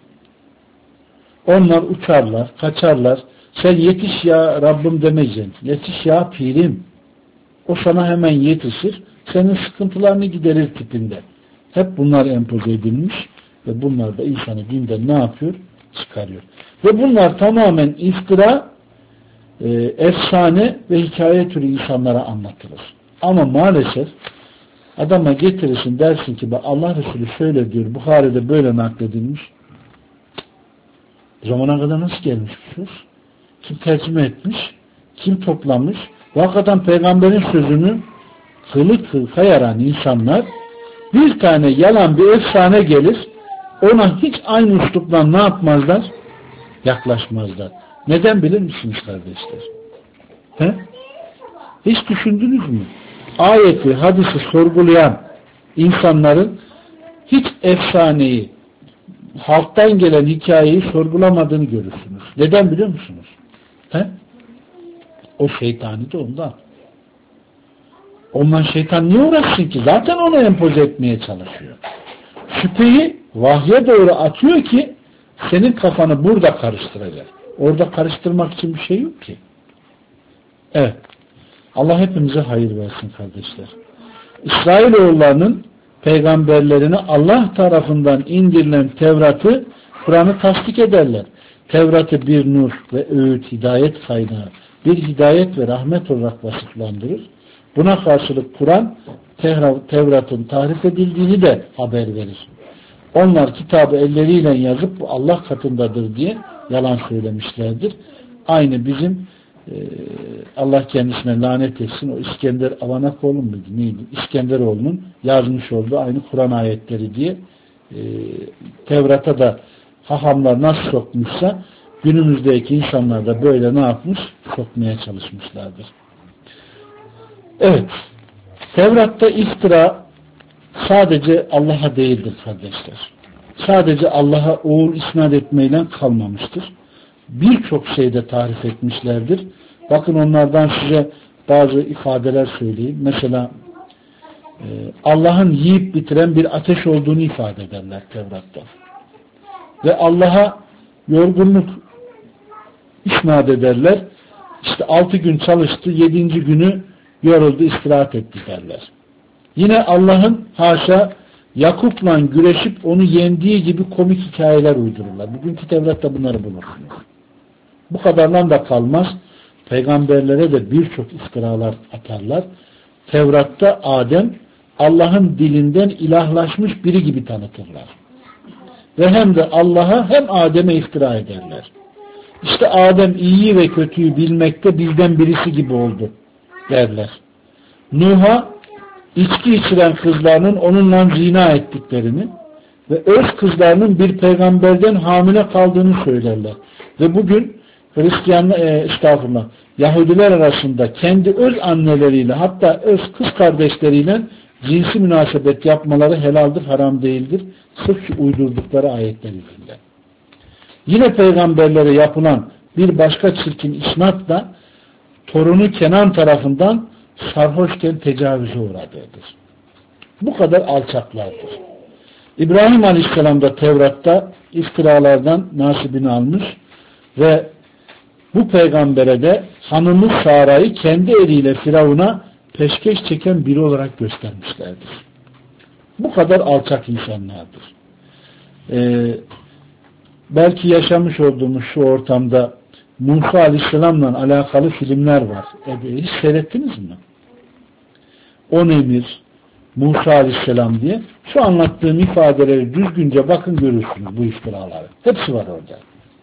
Onlar uçarlar, kaçarlar. Sen yetiş ya Rabbim demeyeceksin. Yetiş ya pirim. O sana hemen yetişir. Senin sıkıntılarını giderir tipinde. Hep bunlar empoze edilmiş ve bunlar da insanı dinden ne yapıyor? Çıkarıyor. Ve bunlar tamamen iftira, efsane ve hikaye türü insanlara anlatılır. Ama maalesef adama getirirsin dersin ki Allah Resulü şöyle diyor, Buhari'de böyle nakledilmiş. Zamana kadar nasıl gelmiş bu söz? Kim tercüme etmiş? Kim toplamış? Bu hakikaten peygamberin sözünü kılı kayaran insanlar bir tane yalan bir efsane gelir ona hiç aynı üslupla ne yapmazlar? Yaklaşmazlar. Neden bilir misiniz kardeşler? Hiç düşündünüz mü? Ayeti, hadisi sorgulayan insanların hiç efsaneyi, halktan gelen hikayeyi sorgulamadığını görürsünüz. Neden biliyor musunuz? O şeytani de ondan. Ondan şeytan niye uğraşsın ki? Zaten onu empoze etmeye çalışıyor. Şüpheyi vahye doğru atıyor ki senin kafanı burada karıştıracak. Orada karıştırmak için bir şey yok ki. Evet. Allah hepimize hayır versin kardeşler. İsrailoğullarının peygamberlerine Allah tarafından indirilen Tevrat'ı, Kur'an'ı tasdik ederler. Tevrat'ı bir nur ve öğüt, hidayet kaynağı, bir hidayet ve rahmet olarak vasıflandırır. Buna karşılık Kur'an, Tevrat'ın tahrif edildiğini de haber verir. Onlar kitabı elleriyle yazıp bu Allah katındadır diye yalan söylemişlerdir. Aynı bizim Allah kendisine lanet etsin, o İskender Avanakoğlu muydu neydi? İskenderoğlu'nun yazmış olduğu aynı Kur'an ayetleri diye Tevrat'a da hahamlar nasıl sokmuşsa günümüzdeki insanlar da böyle ne yapmış? Sokmaya çalışmışlardır. Evet. Tevrat'ta iftira sadece Allah'a değildir kardeşler. Sadece Allah'a oğul isnat etmeyle kalmamıştır. Birçok şeyde tarif etmişlerdir. Bakın onlardan size bazı ifadeler söyleyeyim. Mesela Allah'ın yiyip bitiren bir ateş olduğunu ifade ederler Tevrat'ta. Ve Allah'a yorgunluk isnat ederler. İşte 6 gün çalıştı, 7. günü yoruldu, istirahat etti derler. Yine Allah'ın haşa Yakup'la güreşip onu yendiği gibi komik hikayeler uydururlar. Bugünkü Tevrat'ta bunları bulursunuz. Bu kadardan da kalmaz. Peygamberlere de birçok iftiralar atarlar. Tevrat'ta Adem Allah'ın dilinden ilahlaşmış biri gibi tanıtırlar. Ve hem de Allah'a hem Adem'e iftira ederler. İşte Adem iyiyi ve kötüyü bilmekte bizden birisi gibi oldu derler. Nuh'a içki içiren kızlarının onunla zina ettiklerini ve öz kızlarının bir peygamberden hamile kaldığını söylerler. Ve bugün Yahudiler arasında kendi öz anneleriyle hatta öz kız kardeşleriyle cinsi münasebet yapmaları helaldir, haram değildir. Sırf şu uydurdukları ayetler yüzünden. Yine peygamberlere yapılan bir başka çirkin isnat da torunu Kenan tarafından sarhoşken tecavüze uğradığıdır. Bu kadar alçaklardır. İbrahim Aleyhisselam da Tevrat'ta iftiralardan nasibini almış ve bu peygambere de hanımı Sara'yı kendi eliyle Firavun'a peşkeş çeken biri olarak göstermişlerdir. Bu kadar alçak insanlardır. Belki yaşamış olduğumuz şu ortamda Musa Aleyhisselam'la alakalı filmler var. Hiç seyrettiniz mi? 10 emir, Musa Aleyhisselam diye. Şu anlattığım ifadeleri düzgünce bakın görürsünüz bu iftiraları. Hepsi var orada.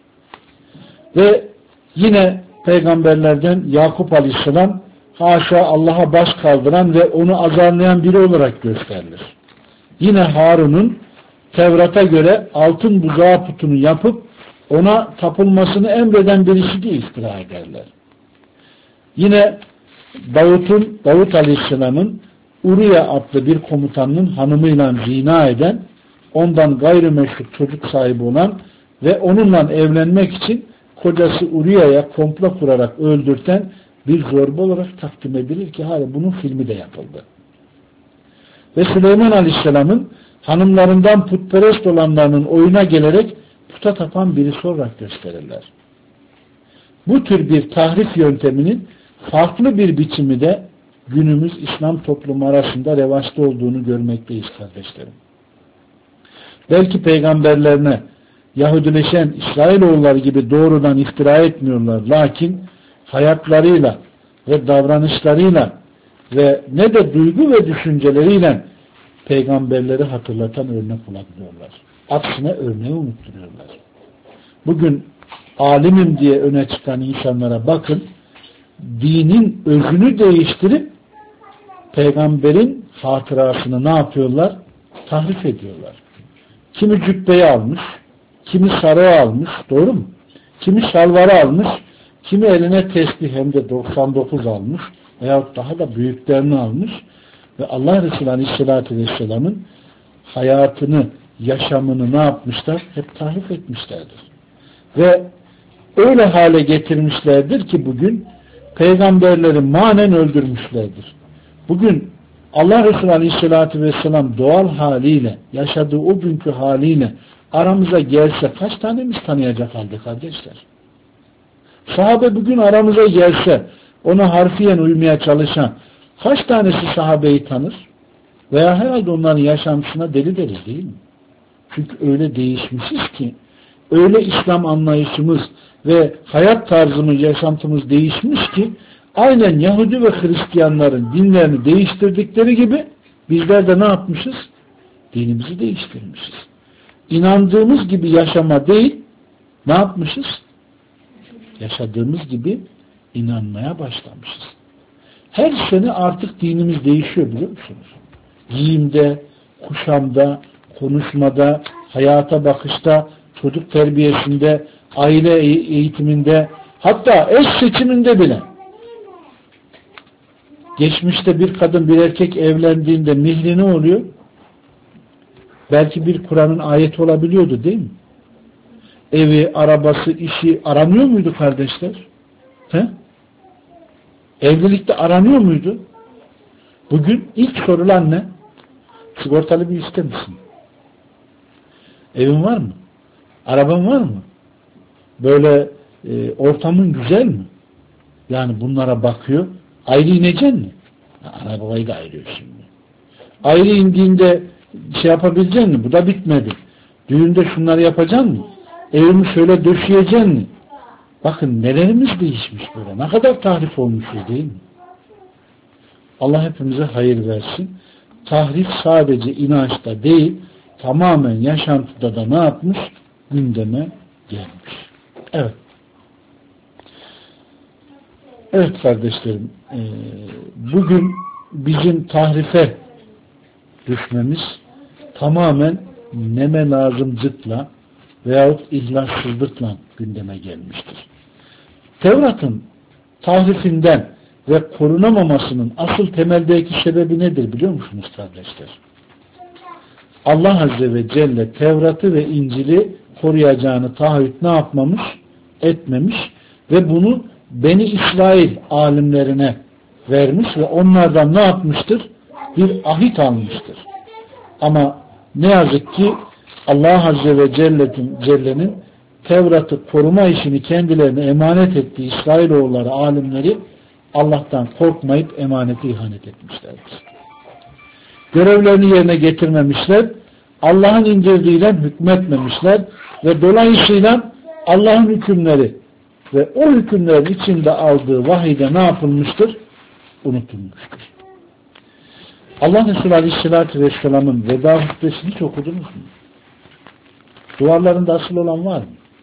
Ve yine peygamberlerden Yakup Aleyhisselam haşa Allah'a baş kaldıran ve onu azarlayan biri olarak gösterilir. Yine Harun'un Tevrat'a göre altın buzağı putunu yapıp ona tapılmasını emreden birisi diye iftira ederler. Yine Davut Aleyhisselam'ın Uriye adlı bir komutanının hanımıyla zina eden, ondan gayrimeşru çocuk sahibi olan ve onunla evlenmek için kocası Uriye'ye komplo kurarak öldürten bir zorba olarak takdim edilir ki hala bunun filmi de yapıldı. Ve Süleyman Aleyhisselam'ın hanımlarından putperest olanlarının oyuna gelerek puta tapan birisi olarak gösterirler. Bu tür bir tahrif yönteminin farklı bir biçimi de günümüz İslam toplumu arasında revaçta olduğunu görmekteyiz kardeşlerim. Belki peygamberlerine Yahudileşen İsrailoğulları gibi doğrudan iftira etmiyorlar. Lakin hayatlarıyla ve davranışlarıyla ve ne de duygu ve düşünceleriyle peygamberleri hatırlatan örnek olabiliyorlar. Aksine örneği unutturuyorlar. Bugün alimim diye öne çıkan insanlara bakın, dinin özünü değiştirip peygamberin hatırasını ne yapıyorlar? Tahrif ediyorlar. Kimi cübbeyi almış, kimi sarığı almış, doğru mu? Kimi şalvarı almış, kimi eline tesbih hem de 99 almış veyahut daha da büyüklerini almış ve Allah Resulü Aleyhisselatü Vesselam'ın hayatını, yaşamını ne yapmışlar? Hep tahrif etmişlerdir. Ve öyle hale getirmişlerdir ki bugün peygamberleri manen öldürmüşlerdir. Bugün Allah Resulü Aleyhisselatü Vesselam doğal haliyle, yaşadığı o günkü haliyle aramıza gelse kaç tanemiz tanıyacak halde kardeşler? Sahabe bugün aramıza gelse, ona harfiyen uymaya çalışan kaç tanesi sahabeyi tanır? Veya herhalde onların yaşantısına deli deriz değil mi? Çünkü öyle değişmişiz ki, öyle İslam anlayışımız ve hayat tarzımız, yaşantımız değişmiş ki, aynen Yahudi ve Hristiyanların dinlerini değiştirdikleri gibi bizler de ne yapmışız? Dinimizi değiştirmişiz. İnandığımız gibi yaşama değil, ne yapmışız? Yaşadığımız gibi inanmaya başlamışız. Her sene artık dinimiz değişiyor biliyor musunuz? Giyimde, kuşamda, konuşmada, hayata bakışta, çocuk terbiyesinde, aile eğitiminde, hatta eş seçiminde bile. Geçmişte bir kadın bir erkek evlendiğinde mihri ne oluyor? Belki bir Kur'an'ın ayeti olabiliyordu değil mi? Evi, arabası, işi aranıyor muydu kardeşler? He? Evlilikte aranıyor muydu? Bugün ilk sorulan ne? Sigortalı bir ister misin? Evin var mı? Araban var mı? Böyle ortamın güzel mi? Yani bunlara bakıyor. Ayrı ineceksin mi? Arabayı da ayırıyor şimdi. Ayrı indiğinde şey yapabileceksin mi? Bu da bitmedi. Düğünde şunları yapacaksın mı? Evimi şöyle döşeyeceksin mi? Bakın nelerimiz değişmiş böyle. Ne kadar tahrif olmuşuz değil mi? Allah hepimize hayır versin. Tahrif sadece inançta değil, tamamen yaşantıda da ne yapmış? Gündeme gelmiş. Evet. Evet kardeşlerim, bugün bizim tahrife düşmemiz tamamen neme lazımcılıkla veyahut ihlassızlıkla gündeme gelmiştir. Tevrat'ın tahrifinden ve korunamamasının asıl temeldeki sebebi nedir biliyor musunuz kardeşler? Allah Azze ve Celle Tevrat'ı ve İncil'i koruyacağını taahhüt ne yapmamış? Etmemiş ve bunu Beni İsrail alimlerine vermiş ve onlardan ne yapmıştır? Bir ahit almıştır. Ama ne yazık ki Allah Azze ve Celle'nin Tevrat'ı koruma işini kendilerine emanet ettiği İsrailoğulları alimleri Allah'tan korkmayıp emaneti ihanet etmişlerdir. Görevlerini yerine getirmemişler, Allah'ın indirdiğiyle hükmetmemişler ve dolayısıyla Allah'ın hükümleri ve o hükümlerin içinde aldığı vahide ne yapılmıştır? Unutulmuştur. Allah Resulü Aleyhisselatü Vesselam'ın veda hutbesini hiç okudunuz mu? Duvarlarında asıl olan var mı?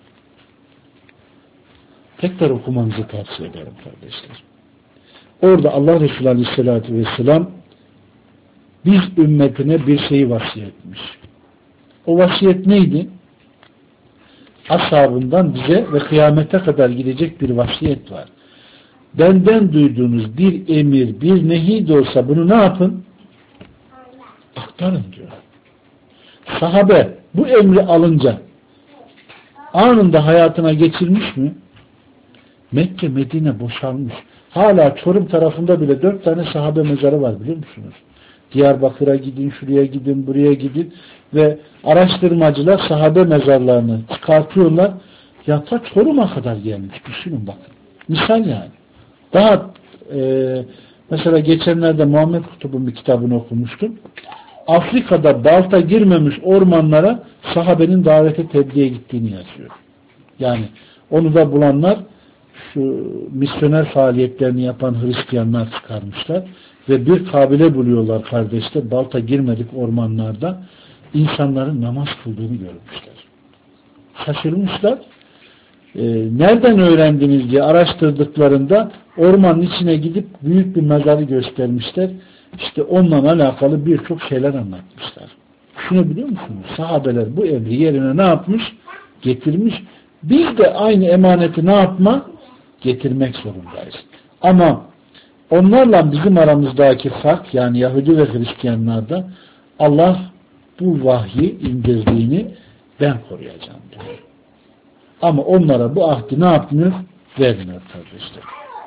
Tekrar okumanızı tavsiye ederim kardeşler. Orada Allah Resulü Aleyhisselatü Vesselam biz ümmetine bir şeyi vasiyet etmiş. O vasiyet neydi? Ashabından bize ve kıyamete kadar gidecek bir vasiyet var. Benden duyduğunuz bir emir, bir nehi de olsa bunu ne yapın? Aktarın diyor. Sahabe bu emri alınca anında hayatına geçirmiş mi? Mekke, Medine boşalmış. Hala Çorum tarafında bile 4 tane sahabe mezarı var biliyor musunuz? Diyarbakır'a gidin, şuraya gidin, buraya gidin ve araştırmacılar sahabe mezarlarını çıkartıyorlar. Ya ta Çorum'a kadar gelmiş. Düşünün bakın. Misal yani. Daha mesela geçenlerde Muhammed Kutub'un bir kitabını okumuştum. Afrika'da balta girmemiş ormanlara sahabenin davete tebliğe gittiğini yazıyor. Yani onu da bulanlar şu misyoner faaliyetlerini yapan Hristiyanlar çıkarmışlar ve bir kabile buluyorlar kardeşler. Balta girmedik ormanlarda insanların namaz kıldığını görmüşler. Şaşırmışlar. Nereden öğrendiniz diye araştırdıklarında ormanın içine gidip büyük bir mezarı göstermişler. İşte onunla alakalı birçok şeyler anlatmışlar. Şunu biliyor musunuz? Sahabeler bu emri yerine ne yapmış? Getirmiş. Biz de aynı emaneti ne yapma? Getirmek zorundayız. Ama onlarla bizim aramızdaki fark, yani Yahudi ve Hristiyanlarda Allah bu vahyi indirdiğini ben koruyacağım diyor. Ama onlara bu ahdi ne yapmıyor? Vermiyor kardeşler.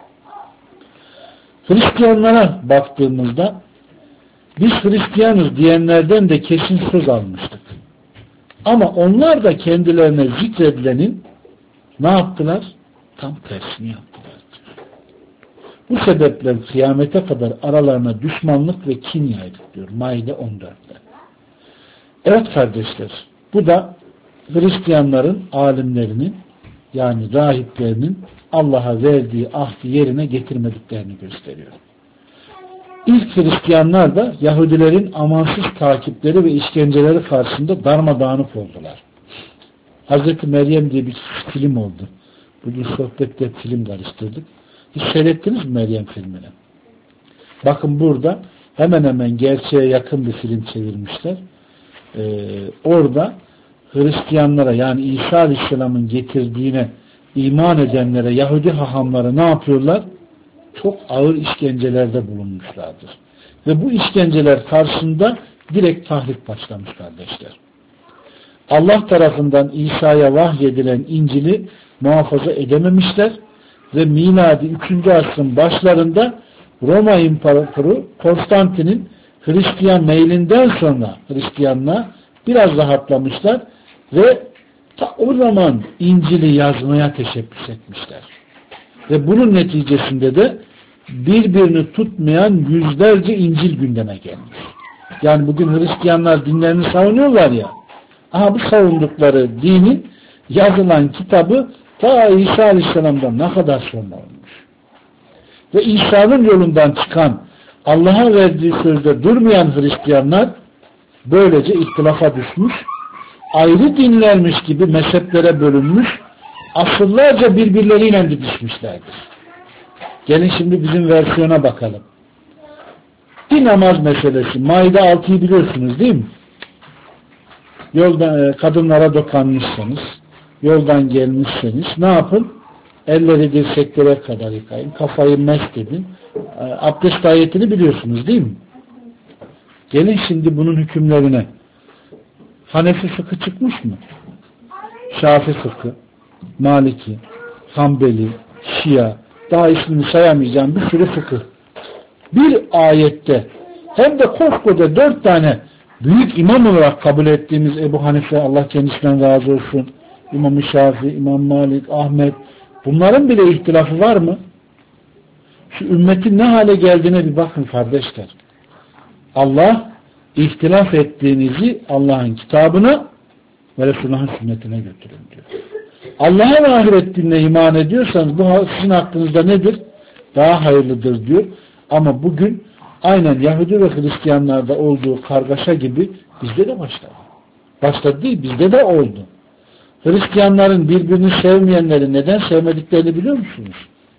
Hristiyanlara baktığımızda biz Hristiyanız diyenlerden de kesin söz almıştık. Ama onlar da kendilerine zikredilenin ne yaptılar? Tam tersini yaptılar. Bu sebeple kıyamete kadar aralarına düşmanlık ve kin yaydık diyor. Maide 14'te. Evet kardeşler, bu da Hristiyanların alimlerinin yani rahiplerinin Allah'a verdiği ahdi yerine getirmediklerini gösteriyor. İlk Hristiyanlar da Yahudilerin amansız takipleri ve işkenceleri karşısında darmadağınık oldular. Hazreti Meryem diye bir film oldu. Bugün sohbette film karıştırdık. Hiç seyrettiniz mi Meryem filmini? Bakın burada hemen hemen gerçeğe yakın bir film çevirmişler. Orada Hristiyanlara yani İsa Aleyhisselam'ın getirdiğine iman edenlere Yahudi hahamları ne yapıyorlar? Çok ağır işkencelerde bulunmuşlardır. Ve bu işkenceler karşısında direkt tahrip başlamış kardeşler. Allah tarafından İsa'ya vahyedilen İncil'i muhafaza edememişler ve miladi 3. asrın başlarında Roma İmparatoru Konstantin'in Hristiyan meylinden sonra Hristiyanlığa biraz rahatlamışlar ve ta o zaman İncil'i yazmaya teşebbüs etmişler. Ve bunun neticesinde de birbirini tutmayan yüzlerce İncil gündeme gelmiş. Yani bugün Hristiyanlar dinlerini savunuyorlar ya, bu savundukları dinin yazılan kitabı ta İsa Aleyhisselam'dan ne kadar sonra olmuş. Ve İsa'nın yolundan çıkan, Allah'a verdiği sözde durmayan Hristiyanlar böylece ihtilafa düşmüş, ayrı dinlermiş gibi mezheplere bölünmüş, asırlarca birbirleriyle didişmişlerdir. Gelin şimdi bizim versiyona bakalım. Bir namaz meselesi. Maide 6'yı biliyorsunuz değil mi? Yoldan kadınlara dokanmışsanız, yoldan gelmişseniz ne yapın? Elleri dirseklere kadar yıkayın. Kafayı mest edin. Abdest ayetini biliyorsunuz değil mi? Gelin şimdi bunun hükümlerine. Hanefi fıkı çıkmış mı? Şafi fıkı, Maliki, Hanbeli, Şia, daha ismini sayamayacağım bir sürü fıkıh. Bir ayette hem de koskoca 4 tane büyük imam olarak kabul ettiğimiz Ebu Hanife, Allah kendisinden razı olsun, İmam-ı Şafii, İmam Malik, Ahmet, bunların bile ihtilafı var mı? Şu ümmetin ne hale geldiğine bir bakın kardeşler. Allah ihtilaf ettiğinizi Allah'ın kitabına ve Resulullah'ın sünnetine götürün diyor. Allah'a ve ahiret gününe iman ediyorsanız bu sizin hakkınızda nedir? Daha hayırlıdır diyor. Ama bugün aynen Yahudi ve Hristiyanlarda olduğu kargaşa gibi bizde de başladı. Başladı değil, bizde de oldu. Hristiyanların birbirini sevmeyenleri neden sevmediklerini biliyor musunuz?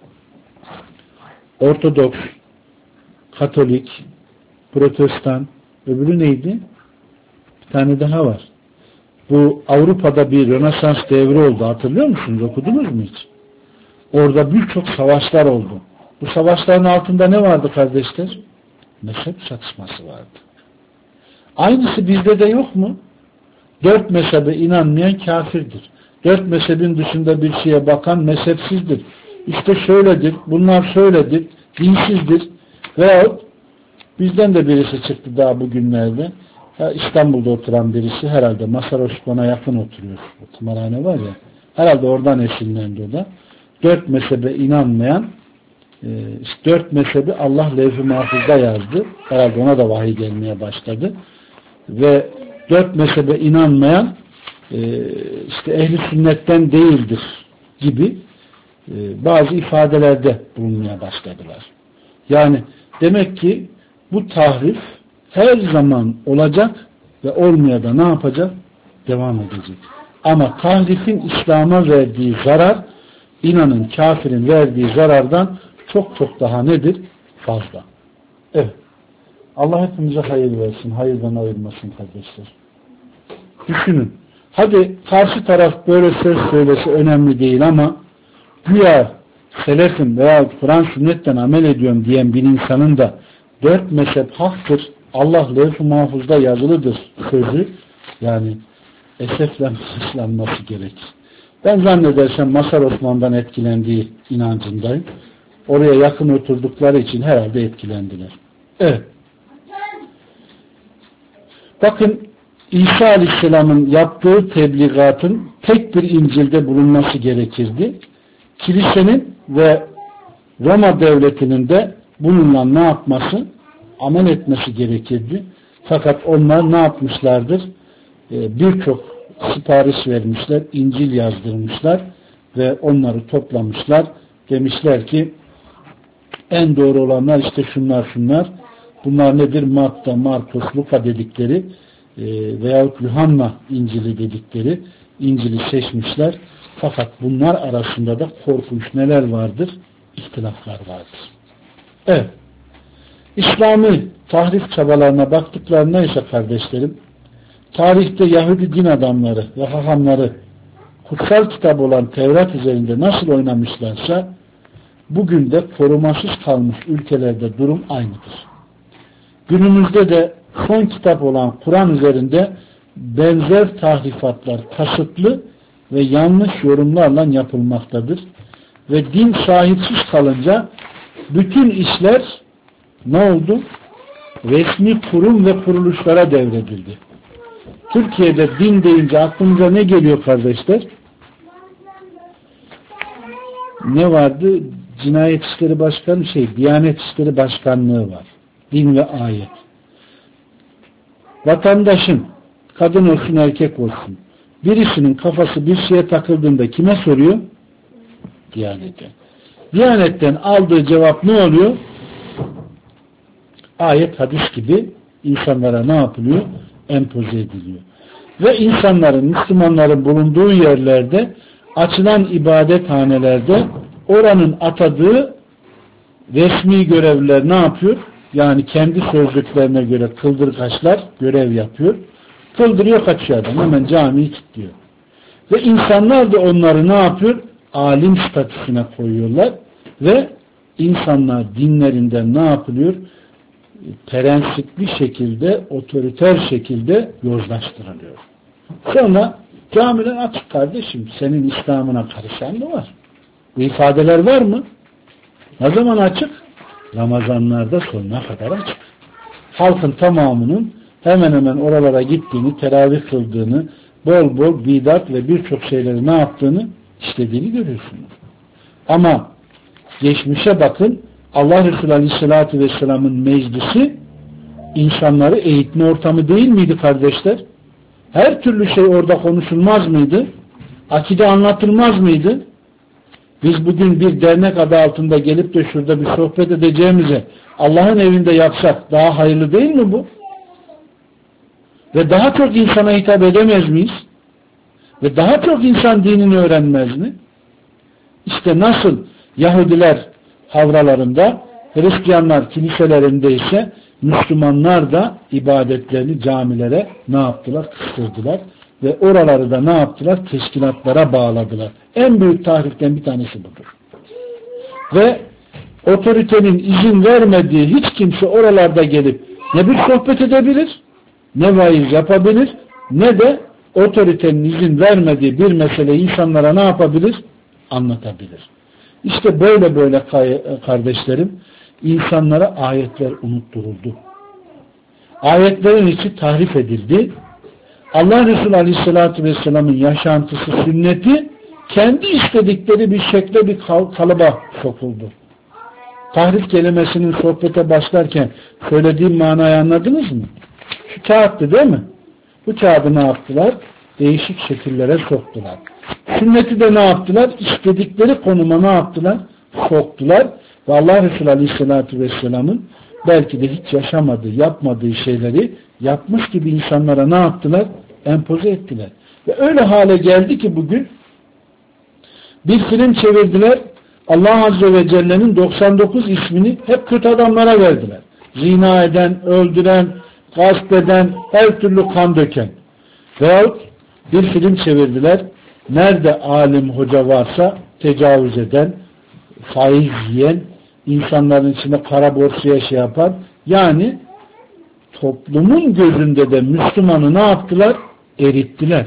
Ortodoks, Katolik, Protestan, öbürü neydi? Bir tane daha var. Bu Avrupa'da bir Rönesans devri oldu. Hatırlıyor musunuz? Okudunuz mu hiç? Orada birçok savaşlar oldu. Bu savaşların altında ne vardı kardeşler? Mezhep çatışması vardı. Aynısı bizde de yok mu? 4 mezhebe inanmayan kafirdir. 4 mezhebin dışında bir şeye bakan mezhepsizdir. İşte şöyledir, bunlar şöyledir, dinsizdir. Veyahut bizden de birisi çıktı daha bugünlerde. İstanbul'da oturan birisi herhalde Mazhar Osman'a yakın oturuyor. O tımarhane var ya. Herhalde oradan esinlendi o da. 4 mezhebe inanmayan 4 mezhebi Allah levh-i mahfuzda yazdı. Herhalde ona da vahiy gelmeye başladı. Ve 4 mezhebe inanmayan işte ehli sünnetten değildir gibi bazı ifadelerde bulunmaya başladılar. Yani demek ki bu tahrif her zaman olacak ve olmaya da ne yapacak? Devam edecek. Ama tahrifin İslam'a verdiği zarar, inanın kafirin verdiği zarardan çok çok daha nedir? Fazla. Evet. Allah hepimize hayır versin. Hayırdan ayırmasın kardeşler. Düşünün. Hadi karşı taraf böyle söz söylese önemli değil ama güya selefim veya Kur'an sünnetten amel ediyorum diyen bir insanın da 4 mezhep haktır, Allah levh-i mahfuzda yazılıdır sözü, yani esefle karşılanması gerekir. Ben zannedersem Mazhar Osman'dan etkilendiği inancındayım. Oraya yakın oturdukları için herhalde etkilendiler. Evet. Bakın İsa Aleyhisselam'ın yaptığı tebliğatın tek bir İncil'de bulunması gerekirdi. Kilisenin ve Roma devletinin de bununla ne yapması? Amel etmesi gerekirdi. Fakat onlar ne yapmışlardır? Birçok sipariş vermişler, İncil yazdırmışlar ve onları toplamışlar. Demişler ki en doğru olanlar işte şunlar. Bunlar nedir? Matta, Markus, Luka dedikleri veyahut Yuhanna İncil'i dedikleri İncil'i seçmişler. Fakat bunlar arasında da korkunç neler vardır? ihtilaflar vardır. Evet. İslami tahrif çabalarına baktıklarında ise kardeşlerim, tarihte Yahudi din adamları ve hahamları kutsal kitap olan Tevrat üzerinde nasıl oynamışlarsa bugün de korumasız kalmış ülkelerde durum aynıdır. Günümüzde de son kitap olan Kur'an üzerinde benzer tahrifatlar kasıtlı ve yanlış yorumlarla yapılmaktadır. Ve din sahipsiz kalınca bütün işler ne oldu? Resmi kurum ve kuruluşlara devredildi. Türkiye'de din deyince aklımıza ne geliyor kardeşler? Ne vardı? Cinayet İşleri Başkanı Diyanet İşleri Başkanlığı var. Din ve ayet. Vatandaşın, kadın olsun erkek olsun, birisinin kafası bir şeye takıldığında kime soruyor? Diyanete. Diyanetten aldığı cevap ne oluyor? Ayet, hadis gibi insanlara ne yapılıyor? Empoze ediliyor. Ve insanların, Müslümanların bulunduğu yerlerde açılan ibadethanelerde oranın atadığı resmi görevliler ne yapıyor? Yani kendi sözlüklerine göre kıldırgaçlar görev yapıyor. Kıldırıyor, kaçıyor adam. Hemen camiyi kilitliyor. Ve insanlar da onları ne yapıyor? Alim statüsüne koyuyorlar. Ve insanlar dinlerinden ne yapılıyor? Prensipli şekilde, otoriter şekilde yozlaştırılıyor. Sonra camiler açık kardeşim. Senin İslam'ına karışan mı var? Bu ifadeler var mı? Ne zaman açık? Ramazanlarda sonuna kadar açık. Halkın tamamının hemen hemen oralara gittiğini, teravih kıldığını, bol bol bidat ve birçok şeyleri ne yaptığını, işlediğini görüyorsunuz. Ama geçmişe bakın, Allah Resulü Aleyhisselatü Vesselam'ın meclisi insanları eğitme ortamı değil miydi kardeşler? Her türlü şey orada konuşulmaz mıydı? Akide anlatılmaz mıydı? Biz bugün bir dernek adı altında gelip de şurada bir sohbet edeceğimize Allah'ın evinde yapsak daha hayırlı değil mi bu? Ve daha çok insana hitap edemez miyiz? Ve daha çok insan dinini öğrenmez mi? İşte nasıl Yahudiler havralarında, Hristiyanlar kiliselerinde ise Müslümanlar da ibadetlerini camilere ne yaptılar? Kıstırdılar. Ve oraları da ne yaptılar? Teşkilatlara bağladılar. En büyük tahriften bir tanesi budur. Ve otoritenin izin vermediği hiç kimse oralarda gelip ne bir sohbet edebilir, ne vaiz yapabilir, ne de otoritenin izin vermediği bir meseleyi insanlara ne yapabilir? Anlatabilir. İşte böyle kardeşlerim, insanlara ayetler unutturuldu. Ayetlerin içi tahrif edildi. Allah Resulü Aleyhisselatü Vesselam'ın yaşantısı, sünneti kendi istedikleri bir şekle, bir kalıba sokuldu. Tahrif kelimesinin sohbete başlarken söylediğim manayı anladınız mı? Şu kağıttı değil mi? Bu kağıdı ne yaptılar? Değişik şekillere soktular. Sünneti de ne yaptılar? İstedikleri konuma ne yaptılar? Soktular. Ve Allah Resulü Aleyhisselatü Vesselam'ın belki de hiç yaşamadığı, yapmadığı şeyleri yapmış gibi insanlara ne yaptılar? Empoze ettiler. Ve öyle hale geldi ki bugün bir film çevirdiler. Allah Azze ve Celle'nin 99 ismini hep kötü adamlara verdiler. Zina eden, öldüren, gasp eden, her türlü kan döken. Veyahut bir film çevirdiler. Nerede alim hoca varsa tecavüz eden, faiz yiyen, insanların içinde kara borsaya şey yapan, yani toplumun gözünde de Müslümanı ne yaptılar? Erittiler.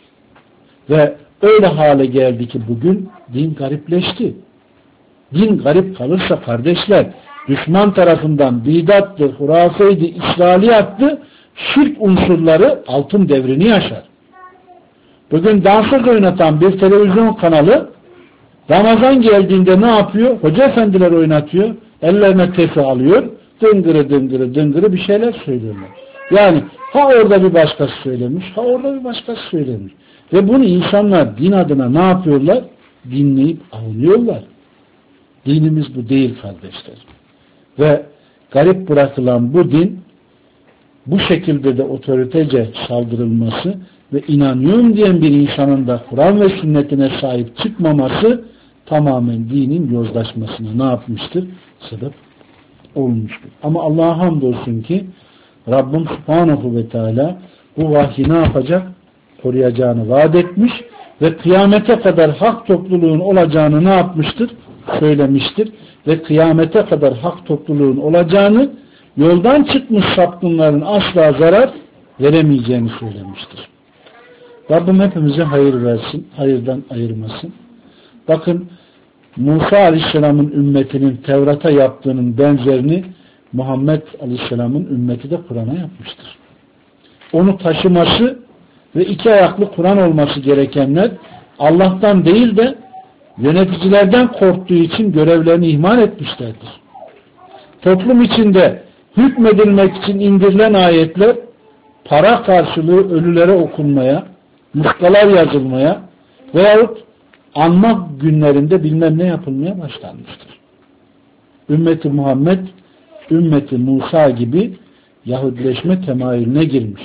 Ve öyle hale geldi ki bugün din garipleşti. Din garip kalırsa kardeşler, düşman tarafından bidattı, hurafeydi, İsrailiyattı, şirk unsurları altın devrini yaşar. Bugün dansöz oynatan bir televizyon kanalı Ramazan geldiğinde ne yapıyor? Hoca efendiler oynatıyor. Ellerine tefi alıyor. Dıngırı dıngırı dıngırı bir şeyler söylüyorlar. Yani ha orada bir başkası söylemiş, ha orada bir başkası söylemiş. Ve bunu insanlar din adına ne yapıyorlar? Dinleyip avunuyorlar. Dinimiz bu değil kardeşler. Ve garip bırakılan bu din, bu şekilde de otoritece saldırılması ve inanıyorum diyen bir insanın da Kur'an ve sünnetine sahip çıkmaması tamamen dinin yozlaşmasına ne yapmıştır? Sebep olmuştur. Ama Allah'a hamdolsun ki Rabbim Subhanahu ve Teala bu vahyi ne yapacak? Koruyacağını vaat etmiş ve kıyamete kadar hak topluluğun olacağını ne yapmıştır? Söylemiştir. Ve kıyamete kadar hak topluluğun olacağını, yoldan çıkmış sapkınların asla zarar veremeyeceğini söylemiştir. Rabbim hepimize hayır versin, hayırdan ayırmasın. Bakın Musa Aleyhisselam'ın ümmetinin Tevrat'a yaptığının benzerini Muhammed Aleyhisselam'ın ümmeti de Kur'an'a yapmıştır. Onu taşıması ve iki ayaklı Kur'an olması gerekenler Allah'tan değil de yöneticilerden korktuğu için görevlerini ihmal etmişlerdir. Toplum içinde hükmedilmek için indirilen ayetler para karşılığı ölülere okunmaya, muskalar yazılmaya veyahut anma günlerinde bilmem ne yapılmaya başlanmıştır. Ümmeti Muhammed, ümmeti Musa gibi Yahudileşme temayülüne girmiş.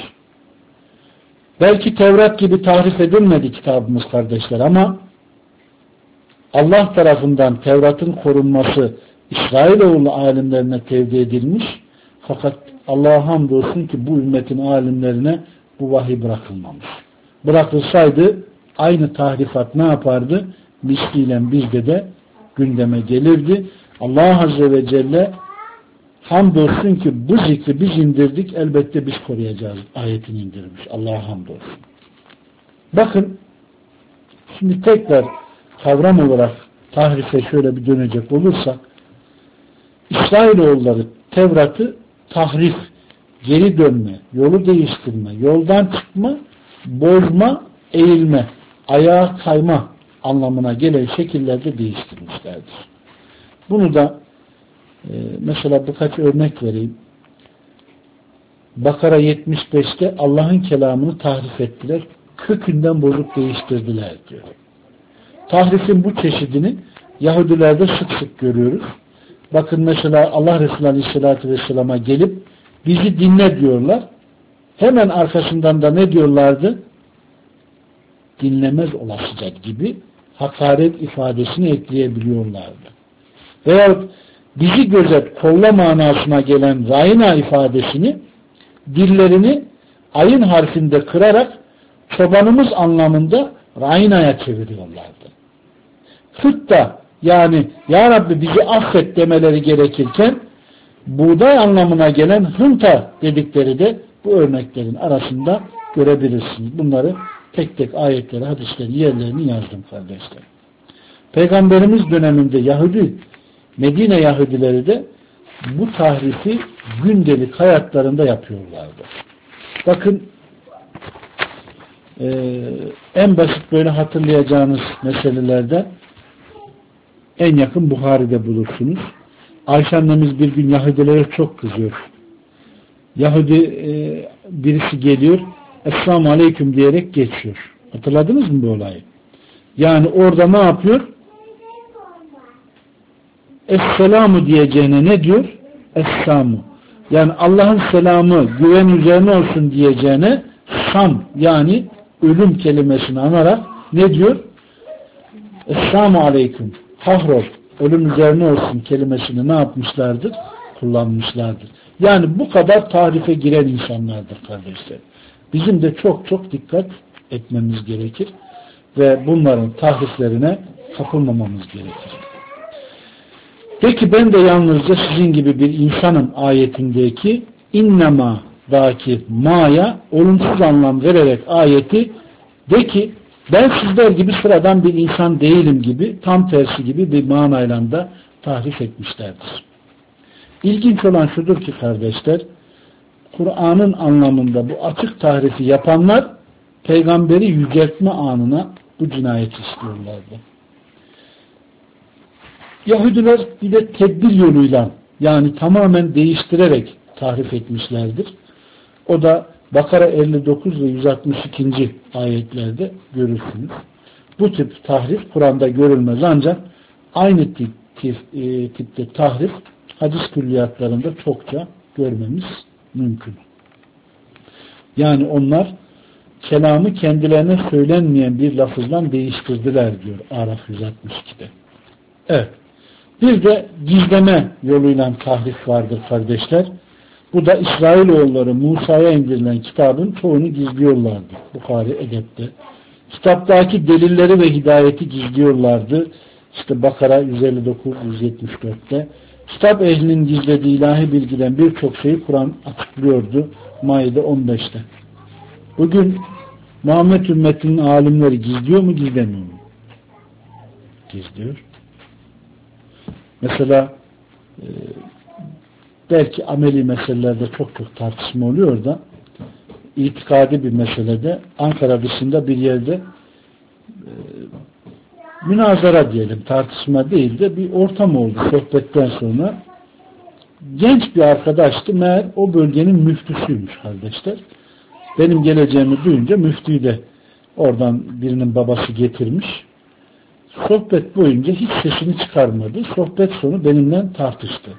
Belki Tevrat gibi tahrif edilmedi kitabımız kardeşler ama Allah tarafından Tevrat'ın korunması İsrailoğlu alimlerine tevdi edilmiş. Fakat Allah'a hamdolsun ki bu ümmetin alimlerine bu vahiy bırakılmamış. Bırakılsaydı aynı tahrifat ne yapardı? Misliyle bizde de gündeme gelirdi. Allah Azze ve Celle hamdolsun ki bu zikri biz indirdik, elbette biz koruyacağız ayetini indirmiş. Allah'a hamdolsun. Bakın şimdi tekrar kavram olarak tahrife şöyle bir dönecek olursak, İsrailoğulları Tevrat'ı tahrif, geri dönme, yolu değiştirme, yoldan çıkma, bozma, eğilme, ayağa kayma anlamına gelen şekillerde değiştirmişlerdir. Bunu da mesela birkaç örnek vereyim. Bakara 75'te Allah'ın kelamını tahrif ettiler, kökünden bozup değiştirdiler diyor. Tahrifin bu çeşidini Yahudilerde sık sık görüyoruz. Bakın mesela Allah Resulü Aleyhisselatü Vesselam'a gelip bizi dinle diyorlar. Hemen arkasından da ne diyorlardı? Dinlemez olasıca gibi hakaret ifadesini ekleyebiliyorlardı. Veyahut bizi gözet, kolla manasına gelen rayna ifadesini dillerini ayın harfinde kırarak çobanımız anlamında raynaya çeviriyorlardı. Hıtta yani Ya Rabbi bizi affet demeleri gerekirken buğday anlamına gelen hınta dedikleri de bu örneklerin arasında görebilirsiniz. Bunları tek tek ayetleri, hadisleri, yerlerini yazdım kardeşler. Peygamberimiz döneminde Medine Yahudileri de bu tahrifi gündelik hayatlarında yapıyorlardı. Bakın en basit böyle hatırlayacağınız meselelerde en yakın Buhari'de bulursunuz. Ayşe annemiz bir gün Yahudilere çok kızıyor. Yahudi birisi geliyor, Esselamu Aleyküm diyerek geçiyor. Hatırladınız mı bu olayı? Yani orada ne yapıyor? Esselamu diyeceğine ne diyor? Esselamu. Yani Allah'ın selamı güven üzerine olsun diyeceğine sam yani ölüm kelimesini anarak ne diyor? Esselamu Aleyküm. Kahrol, ölüm üzerine olsun kelimesini ne yapmışlardır? Kullanmışlardır. Yani bu kadar tarife giren insanlardır kardeşler. Bizim de çok çok dikkat etmemiz gerekir ve bunların tahriflerine kapılmamamız gerekir. Peki ben de yalnızca sizin gibi bir insanım ayetindeki innema daki ma'ya olumsuz anlam vererek ayeti de ki ben sizler gibi sıradan bir insan değilim gibi tam tersi gibi bir manayla da tahrif etmişlerdir. İlginç olan şudur ki kardeşler, Kur'an'ın anlamında bu açık tahrifi yapanlar peygamberi yüceltme anına bu cinayeti istiyorlardı. Yahudiler bir de tedbir yoluyla yani tamamen değiştirerek tahrif etmişlerdir. O da Bakara 59 ve 162. ayetlerde görürsünüz. Bu tip tahrif Kur'an'da görülmez ancak aynı tipte tahrif hadis külliyatlarında çokça görmemiz mümkün. Yani onlar kelamı kendilerine söylenmeyen bir lafızdan değiştirdiler diyor Araf 162'de. Evet. Bir de gizleme yoluyla tahrif vardır kardeşler. Bu da İsrailoğulları Musa'ya indirilen kitabın çoğunu gizliyorlardı. Bukhari Edep'te. Kitaptaki delilleri ve hidayeti gizliyorlardı. İşte Bakara 159-174'te. Kitap ehlinin gizlediği ilahi bilgiden birçok şeyi Kur'an açıklıyordu. Maide 15'te. Bugün Muhammed ümmetinin alimleri gizliyor mu, gizlemiyor mu? Gizliyor. Mesela belki ameli meselelerde çok tartışma oluyor da itikadi bir meselede Ankara dışında bir yerde münazara diyelim, tartışma değil de bir ortam oldu sohbetten sonra. Genç bir arkadaştı, meğer o bölgenin müftüsüymüş kardeşler. Benim geleceğimi duyunca müftüyü de oradan birinin babası getirmiş. Sohbet boyunca hiç sesini çıkarmadı. Sohbet sonu benimle tartıştı.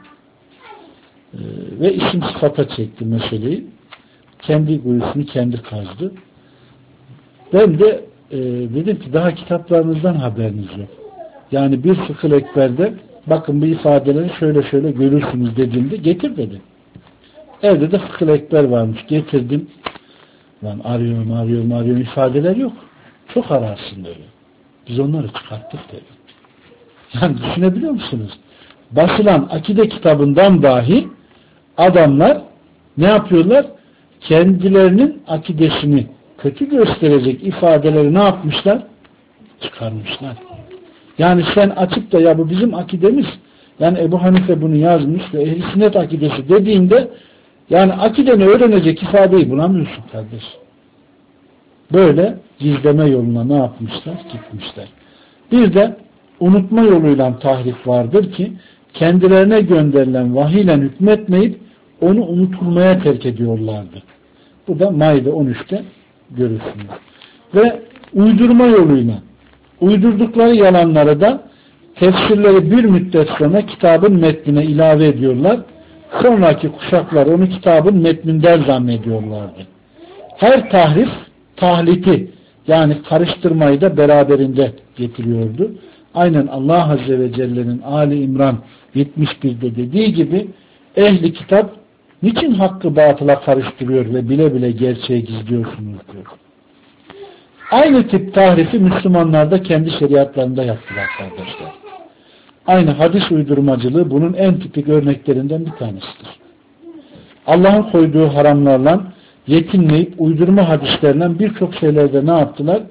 Ve isim sıfata çekti meseleyi. Kendi kuyusunu kendi kazdı. Ben de dedim ki daha kitaplarınızdan haberiniz yok. Yani bir Fıkıh-ı Ekber'de bakın bu ifadeleri şöyle şöyle görürsünüz dediğimde getir dedi. Evde de Fıkıh-ı Ekber varmış. Getirdim. Lan arıyorum ifadeler yok. Çok ararsın dedi. Biz onları çıkarttık dedi. Yani düşünebiliyor musunuz? Basılan akide kitabından dahi adamlar ne yapıyorlar? Kendilerinin akidesini kötü gösterecek ifadeleri ne yapmışlar? Çıkarmışlar. Yani sen açıp da ya bu bizim akidemiz, yani Ebu Hanife bunu yazmış ve Ehl-i Sünnet akidesi dediğinde yani akideni öğrenecek ifadeyi bulamıyorsun kardeş. Böyle gizleme yoluna ne yapmışlar? Gitmişler. Bir de unutma yoluyla tahrif vardır ki kendilerine gönderilen vahiyle hükmetmeyip onu unutulmaya terk ediyorlardı. Bu da Maide 13'te görürsünüz. Ve uydurma yoluyla uydurdukları yalanları da tefsirleri bir müddet sonra kitabın metnine ilave ediyorlar. Sonraki kuşaklar onu kitabın metninden zannediyorlardı. Her tahrif tahliti yani karıştırmayı da beraberinde getiriyordu. Aynen Allah Azze ve Celle'nin Ali İmran 71'de dediği gibi ehli kitap niçin hakkı batıla karıştırıyor ve bile bile gerçeği gizliyorsunuz diyor. Aynı tip tahrifi Müslümanlar da kendi şeriatlarında yaptılar kardeşler. Aynı hadis uydurmacılığı bunun en tipik örneklerinden bir tanesidir. Allah'ın koyduğu haramlarla yetinmeyip uydurma hadislerle birçok şeylerde ne yaptılar?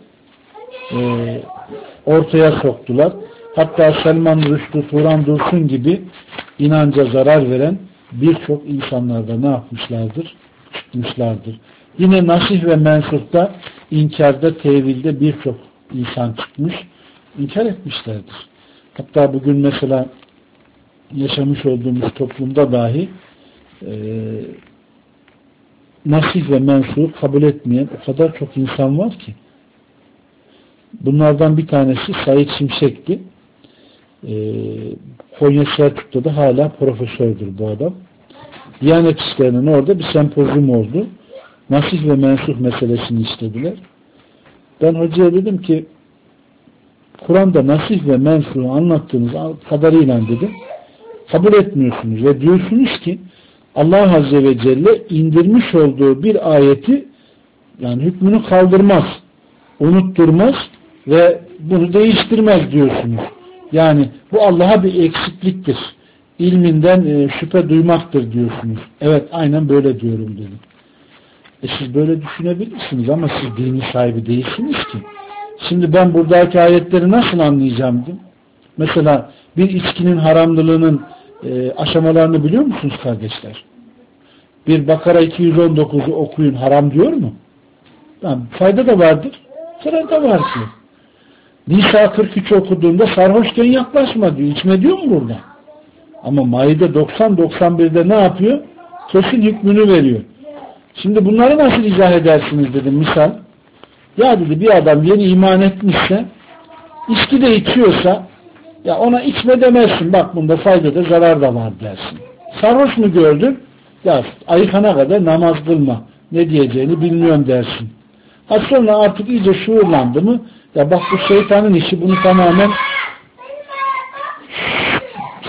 Ortaya soktular. Hatta Selman Rushdie, Turan Dursun gibi inanca zarar veren birçok insanlarda ne yapmışlardır? Çıkmışlardır. Yine nasih ve mensuhta, inkarda, tevilde birçok insan çıkmış, inkar etmişlerdir. Hatta bugün mesela yaşamış olduğumuz toplumda dahi nasih ve mensuhu kabul etmeyen o kadar çok insan var ki. Bunlardan bir tanesi Said Şimşek'ti. Konya Selçuk'ta da hala profesördür bu adam. Diyanet İşleri'nin orada bir sempozyum oldu. Nasih ve mensuh meselesini işlediler. Ben hocaya dedim ki Kur'an'da nasih ve mensuhu anlattığınız kadarıyla dedim kabul etmiyorsunuz ve diyorsunuz ki Allah Azze ve Celle indirmiş olduğu bir ayeti yani hükmünü kaldırmaz, unutturmaz ve bunu değiştirmez diyorsunuz. Yani bu Allah'a bir eksikliktir. İlminden şüphe duymaktır diyorsunuz. Evet aynen böyle diyorum dedim. Siz böyle düşünebilirsiniz ama siz dinin sahibi değilsiniz ki. Şimdi ben buradaki ayetleri nasıl anlayacağım dedim. Mesela bir içkinin haramlılığının aşamalarını biliyor musunuz kardeşler? Bir Bakara 219'u okuyun haram diyor mu? Yani fayda da vardır, zarar da var ki. Nisa 43 okuduğunda sarhoşken yaklaşma diyor. İçme diyor mu burada? Ama Maide 90-91'de ne yapıyor? Kesin hükmünü veriyor. Şimdi bunları nasıl izah edersiniz dedim misal. Ya dedi bir adam yeni iman etmişse içki de içiyorsa ya ona içme demezsin. Bak bunda fayda da zarar da var dersin. Sarhoş mu gördün? Ya ayıkana kadar namaz kılma. Ne diyeceğini bilmiyorum dersin. Ha sonra artık iyice şuurlandı mı? Ya bak bu şeytanın işi bunu tamamen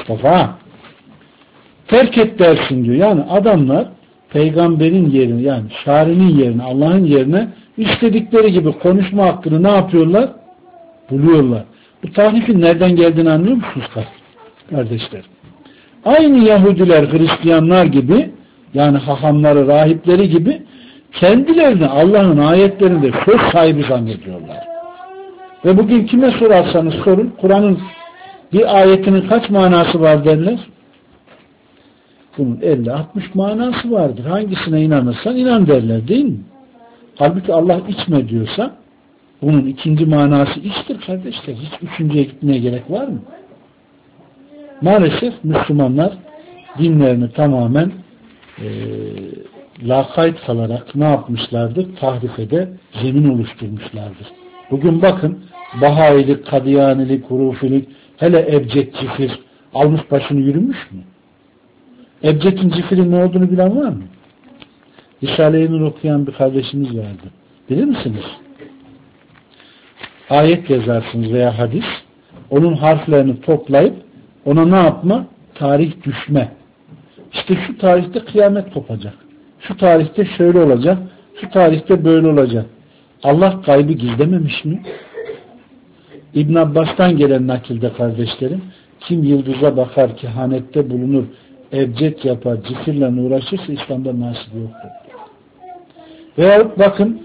Mustafa. Terk et dersin diyor. Yani adamlar peygamberin yerine, yani şarinin yerine, Allah'ın yerine istedikleri gibi konuşma hakkını ne yapıyorlar? Buluyorlar. Bu tahrifin nereden geldiğini anlıyor musunuz kardeşler? Aynı Yahudiler, Hristiyanlar gibi, yani hahamları, rahipleri gibi kendilerini Allah'ın ayetlerinde söz sahibi zannediyorlar. Ve bugün kime sorarsanız sorun, Kur'an'ın bir ayetinin kaç manası var derler? Bunun 50-60 manası vardır. Hangisine inanırsan inan derler, değil mi? Halbuki Allah içme diyorsa bunun ikinci manası içtir kardeşler. Hiç üçüncüye gitmeye gerek var mı? Maalesef Müslümanlar dinlerini tamamen lakayt kalarak ne yapmışlardır? Tahrifede zemin oluşturmuşlardır. Bugün bakın Bahailik, Kadiyanilik, Hurufilik, hele Ebced Cifir almış başını yürümüş mü? Ebced'in Cifir'in ne olduğunu bilen var mı? Risale-i Nur okuyan bir kardeşimiz vardı. Bilir misiniz? Ayet yazarsınız veya hadis, onun harflerini toplayıp ona ne yapma? Tarih düşme. İşte şu tarihte kıyamet kopacak. Şu tarihte şöyle olacak. Şu tarihte böyle olacak. Allah gaybı gizlememiş mi? İbn Abbas'tan gelen nakilde kardeşlerim, kim yıldıza bakar, kehanette bulunur, ebced yapar, cifirle uğraşırsa İslam'da nasip yoktur. Veya bakın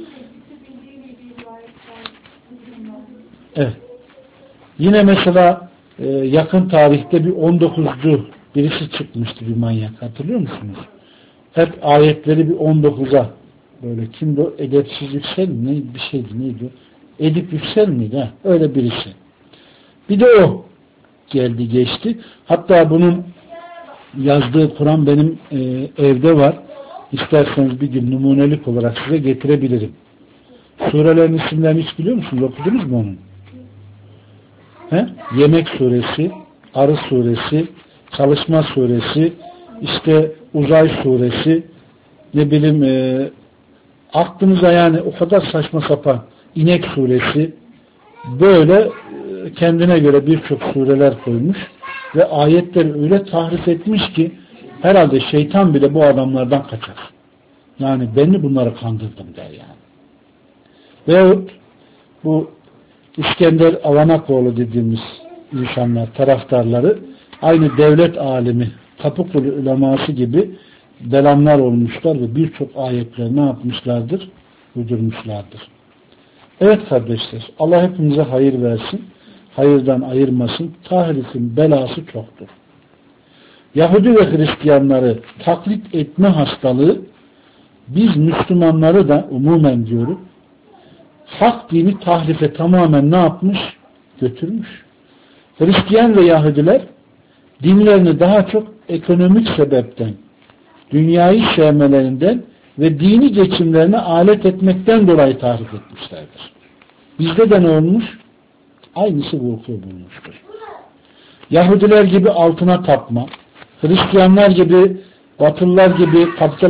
evet. Yine mesela yakın tarihte bir 19'cu birisi çıkmıştı, bir manyak. Hatırlıyor musunuz? Hep ayetleri bir 19'a böyle, kimdi o? Edepsiz Yüksel mi? Bir şeydi, neydi o? Edip Yüksel miydi? Ha? Öyle birisi. Bir de o geldi geçti. Hatta bunun yazdığı Kur'an benim evde var. İsterseniz bir gün numunelik olarak size getirebilirim. Surelerin isimlerini hiç biliyor musunuz? Okudunuz mu onun? He? Yemek suresi, Arı suresi, Çalışma suresi, işte Uzay suresi, ne bileyim aklınıza yani o kadar saçma sapan İnek suresi, böyle kendine göre birçok sureler koymuş ve ayetleri öyle tahrif etmiş ki herhalde şeytan bile bu adamlardan kaçar. Yani ben bunları kandırdım der yani. Veyahut bu İskender Avanakoğlu dediğimiz insanlar, taraftarları aynı devlet alimi, Kapıkulu uleması gibi delamlar olmuşlar ve birçok ayetler ne yapmışlardır? Uydurmuşlardır. Evet kardeşler, Allah hepimize hayır versin, hayırdan ayırmasın. Tahrifin belası çoktur. Yahudi ve Hristiyanları taklit etme hastalığı biz Müslümanları da umumen diyorum, hak dini tahrife tamamen ne yapmış? Götürmüş. Hristiyan ve Yahudiler dinlerini daha çok ekonomik sebepten, dünyayı sevmelerinden ve dini geçimlerine alet etmekten dolayı tahrif etmişlerdir. Bizde de ne olmuş? Aynısı vuku bulmuştur. Yahudiler gibi altına tapma, Hristiyanlar gibi, Batılılar gibi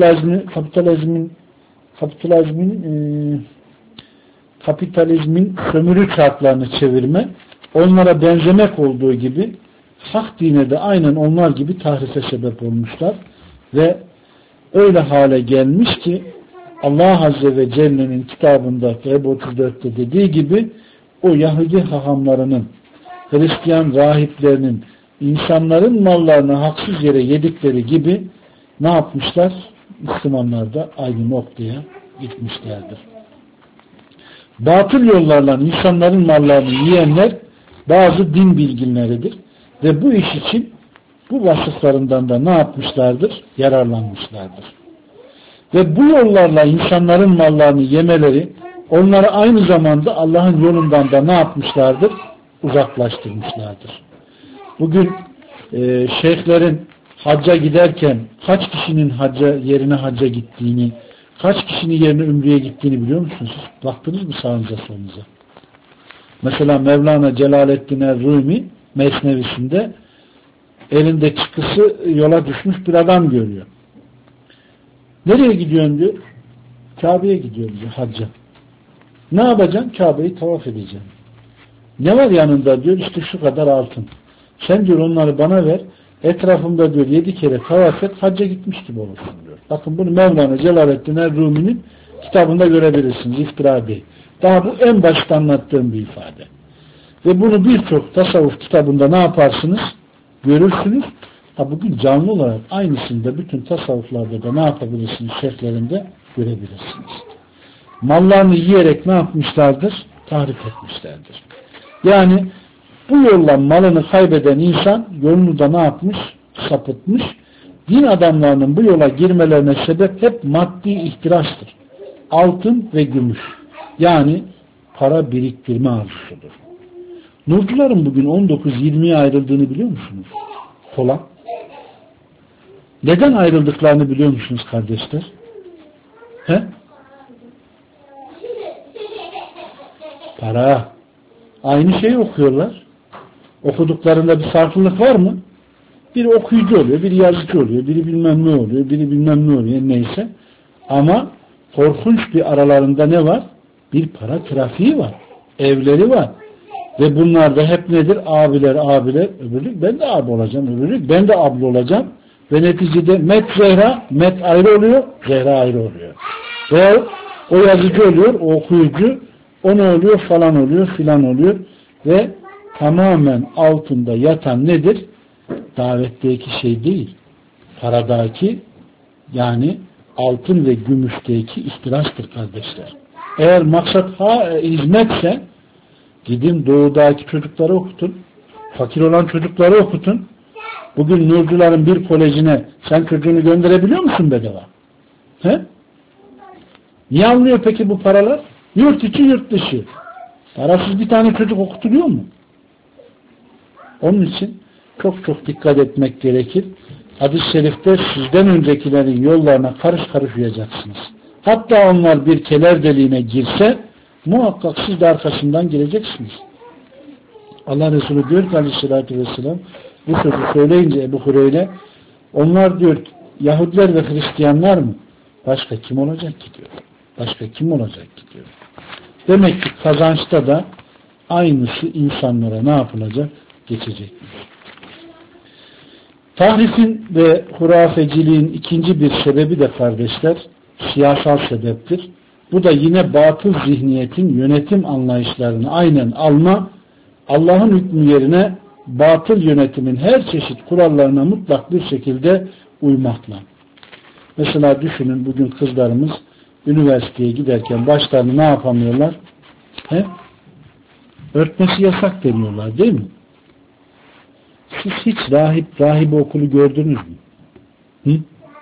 kapitalizmin sömürü çarklarını çevirme, onlara benzemek olduğu gibi hak dine de aynen onlar gibi tahrife sebep olmuşlar ve öyle hale gelmiş ki Allah Azze ve Celle'nin kitabında Feb 34'te dediği gibi o Yahudi hahamlarının, Hristiyan rahiplerinin insanların mallarını haksız yere yedikleri gibi ne yapmışlar? Müslümanlar da aynı noktaya gitmişlerdir. Batıl yollarla insanların mallarını yiyenler bazı din bilginleridir ve bu iş için bu vasıflarından da ne yapmışlardır? Yararlanmışlardır. Ve bu yollarla insanların mallarını yemeleri onları aynı zamanda Allah'ın yolundan da ne yapmışlardır? Uzaklaştırmışlardır. Bugün şeyhlerin hacca giderken kaç kişinin yerine hacca gittiğini, kaç kişinin yerine ümreye gittiğini biliyor musunuz? Baktınız mı sağınıza solunuza? Mesela Mevlana Celaleddin Er-Rumi Mesnevisinde elinde çıkısı yola düşmüş bir adam görüyor. Nereye gidiyorsun diyor. Kabe'ye gidiyorum diyor, hacca. Ne yapacaksın? Kabe'yi tavaf edeceğim. Ne var yanında diyor, işte şu kadar altın. Sen diyor onları bana ver, etrafımda diyor 7 kere tavaf et, hacca gitmiş gibi olursun diyor. Bakın bunu Mevlana Celaleddin Rumi'nin kitabında görebilirsiniz. İftira değil. Daha bu en başta anlattığım bir ifade. Ve bunu birçok tasavvuf kitabında ne yaparsınız? Görürsünüz. Bugün canlı olarak aynısını da bütün tasavvuflarda da ne yapabilirsiniz? Şerhlerinde görebilirsiniz. Mallarını yiyerek ne yapmışlardır? Tahrip etmişlerdir. Yani bu yolla malını kaybeden insan yolunu da ne yapmış? Sapıtmış. Din adamlarının bu yola girmelerine sebep hep maddi ihtirastır. Altın ve gümüş. Yani para biriktirme arzusudur. Nurcuların bugün 19-20'ye ayrıldığını biliyor musunuz? Kola. Neden ayrıldıklarını biliyor musunuz kardeşler? He? Para. Aynı şeyi okuyorlar. Okuduklarında bir farklılık var mı? Biri okuyucu oluyor, biri yazıcı oluyor, biri bilmem ne oluyor, biri bilmem ne oluyor, neyse. Ama korkunç bir aralarında ne var? Bir para trafiği var. Evleri var. Ve bunlar da hep nedir? Abiler, öbürlük ben de abi olacağım, öbürlük ben de abla olacağım. Ve neticede Met Zehra, Met ayrı oluyor, Zehra ayrı oluyor. Ve o yazıcı oluyor, o okuyucu, o ne oluyor, falan oluyor, filan oluyor. Ve tamamen altında yatan nedir? Davetteki şey değil. Paradaki, yani altın ve gümüşteki ihtirastır kardeşler. Eğer maksat hizmetse gidin doğudaki çocukları okutun. Fakir olan çocukları okutun. Bugün Nurcuların bir kolejine sen çocuğunu gönderebiliyor musun bedava? He? Niye almıyor peki bu paralar? Yurt içi yurt dışı. Parasız bir tane çocuk okutuluyor mu? Onun için çok çok dikkat etmek gerekir. Hadis-i şerifte sizden öncekilerin yollarına karış karış uyacaksınız. Hatta onlar bir keler deliğine girse muhakkak siz de arkasından gireceksiniz. Allah Resulü diyor ki aleyhissalatü vesselam bu sözü söyleyince Ebu Hureyre onlar diyor Yahudiler ve Hristiyanlar mı? Başka kim olacak ki diyor. Başka kim olacak ki diyor. Demek ki kazançta da aynısı insanlara ne yapılacak? Geçecektir. Tahrifin ve hurafeciliğin ikinci bir sebebi de kardeşler siyasal sebeptir. Bu da yine batıl zihniyetin yönetim anlayışlarını aynen alma, Allah'ın hükmü yerine batıl yönetimin her çeşit kurallarına mutlak bir şekilde uymakla. Mesela düşünün bugün kızlarımız üniversiteye giderken başlarını ne yapamıyorlar? He? Örtmesi yasak deniyorlar değil mi? Siz hiç rahibe okulu gördünüz mü? Hı?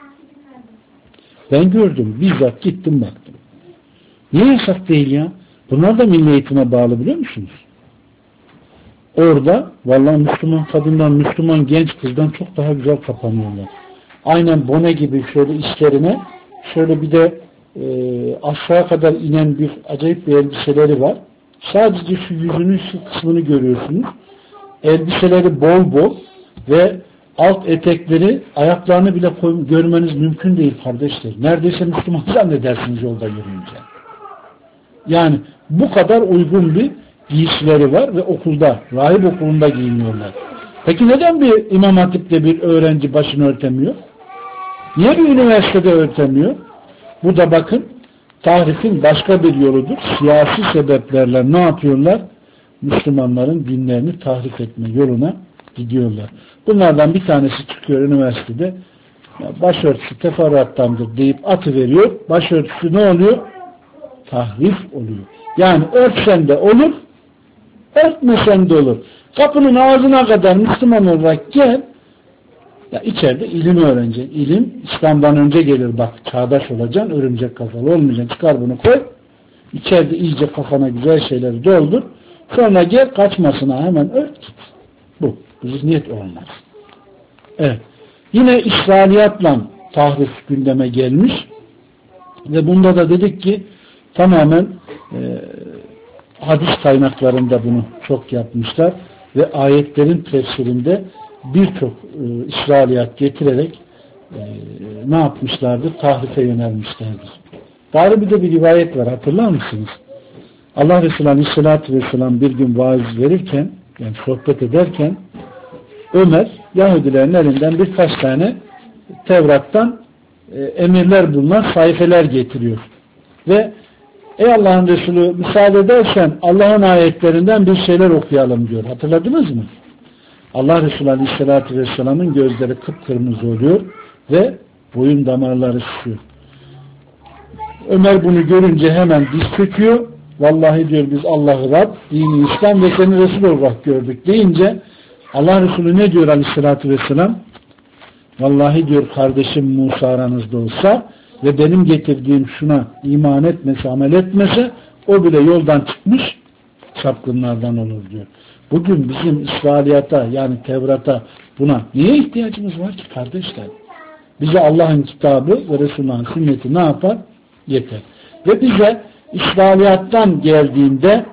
Ben gördüm. Bizzat gittim baktım. Niye yasak değil ya? Bunlar da milli eğitime bağlı biliyor musunuz? Orada vallahi Müslüman kadından, Müslüman genç kızdan çok daha güzel kapanıyorlar. Aynen bone gibi şöyle içlerine şöyle bir de aşağı kadar inen bir acayip bir elbiseleri var. Sadece şu yüzünün şu kısmını görüyorsunuz. Elbiseleri bol bol ve alt etekleri ayaklarını bile görmeniz mümkün değil kardeşler. Neredeyse Müslüman zannedersiniz yolda yürüyünce. Yani bu kadar uygun bir giysileri var ve okulda, rahip okulunda giyiniyorlar. Peki neden bir İmam Hatip'te bir öğrenci başını örtemiyor? Niye bir üniversitede örtemiyor? Bu da bakın tahrifin başka bir yoludur. Siyasi sebeplerle ne yapıyorlar? Müslümanların dinlerini tahrif etme yoluna gidiyorlar. Bunlardan bir tanesi çıkıyor üniversitede başörtüsü teferruattandır deyip atıveriyor. Başörtüsü ne oluyor? Tahrif oluyor. Yani örtsen de olur, örtmesen de olur. Kapının ağzına kadar Müslüman olarak gel, ya içeride ilim öğreneceksin. İlim İslam'dan önce gelir bak. Çağdaş olacaksın, örümcek kafalı olmayacaksın. Çıkar bunu koy. İçeride iyice kafana güzel şeyleri doldur. Sonra gel kaçmasına hemen ört git. Bu zihniyet olmaz. Evet. Yine İsrailiyatla tahrif gündeme gelmiş ve bunda da dedik ki tamamen hadis kaynaklarında bunu çok yapmışlar ve ayetlerin tefsirinde birçok İsrailiyat getirerek ne yapmışlardır? Tahrife yönelmişlerdir. Daha bir de bir rivayet var. Hatırlar mısınız? Allah Resulü Aleyhisselatü Vesselam bir gün vaaz verirken yani sohbet ederken Ömer Yahudilerin elinden birkaç tane Tevrat'tan emirler bulunan sayfeler getiriyor. Ve ey Allah'ın Resulü müsaade edersen Allah'ın ayetlerinden bir şeyler okuyalım diyor. Hatırladınız mı? Allah Resulü Aleyhisselatü Vesselam'ın gözleri kıpkırmızı oluyor ve boyun damarları şişiyor. Ömer bunu görünce hemen diz çöküyor. Vallahi diyor biz Allah'ı Rab, dini İslam ve seni Resul olarak gördük deyince Allah Resulü ne diyor Aleyhisselatü Vesselam? Vallahi diyor kardeşim Musa aranızda olsa ve benim getirdiğim şuna iman etmese, amel etmese o bile yoldan çıkmış çapkınlardan olur diyor. Bugün bizim İsrailiyata yani Tevrat'a buna niye ihtiyacımız var ki kardeşler? Bize Allah'ın kitabı ve Resulullah'ın sünneti ne yapar? Yeter. Ve bize İsrailiyattan geldiğinde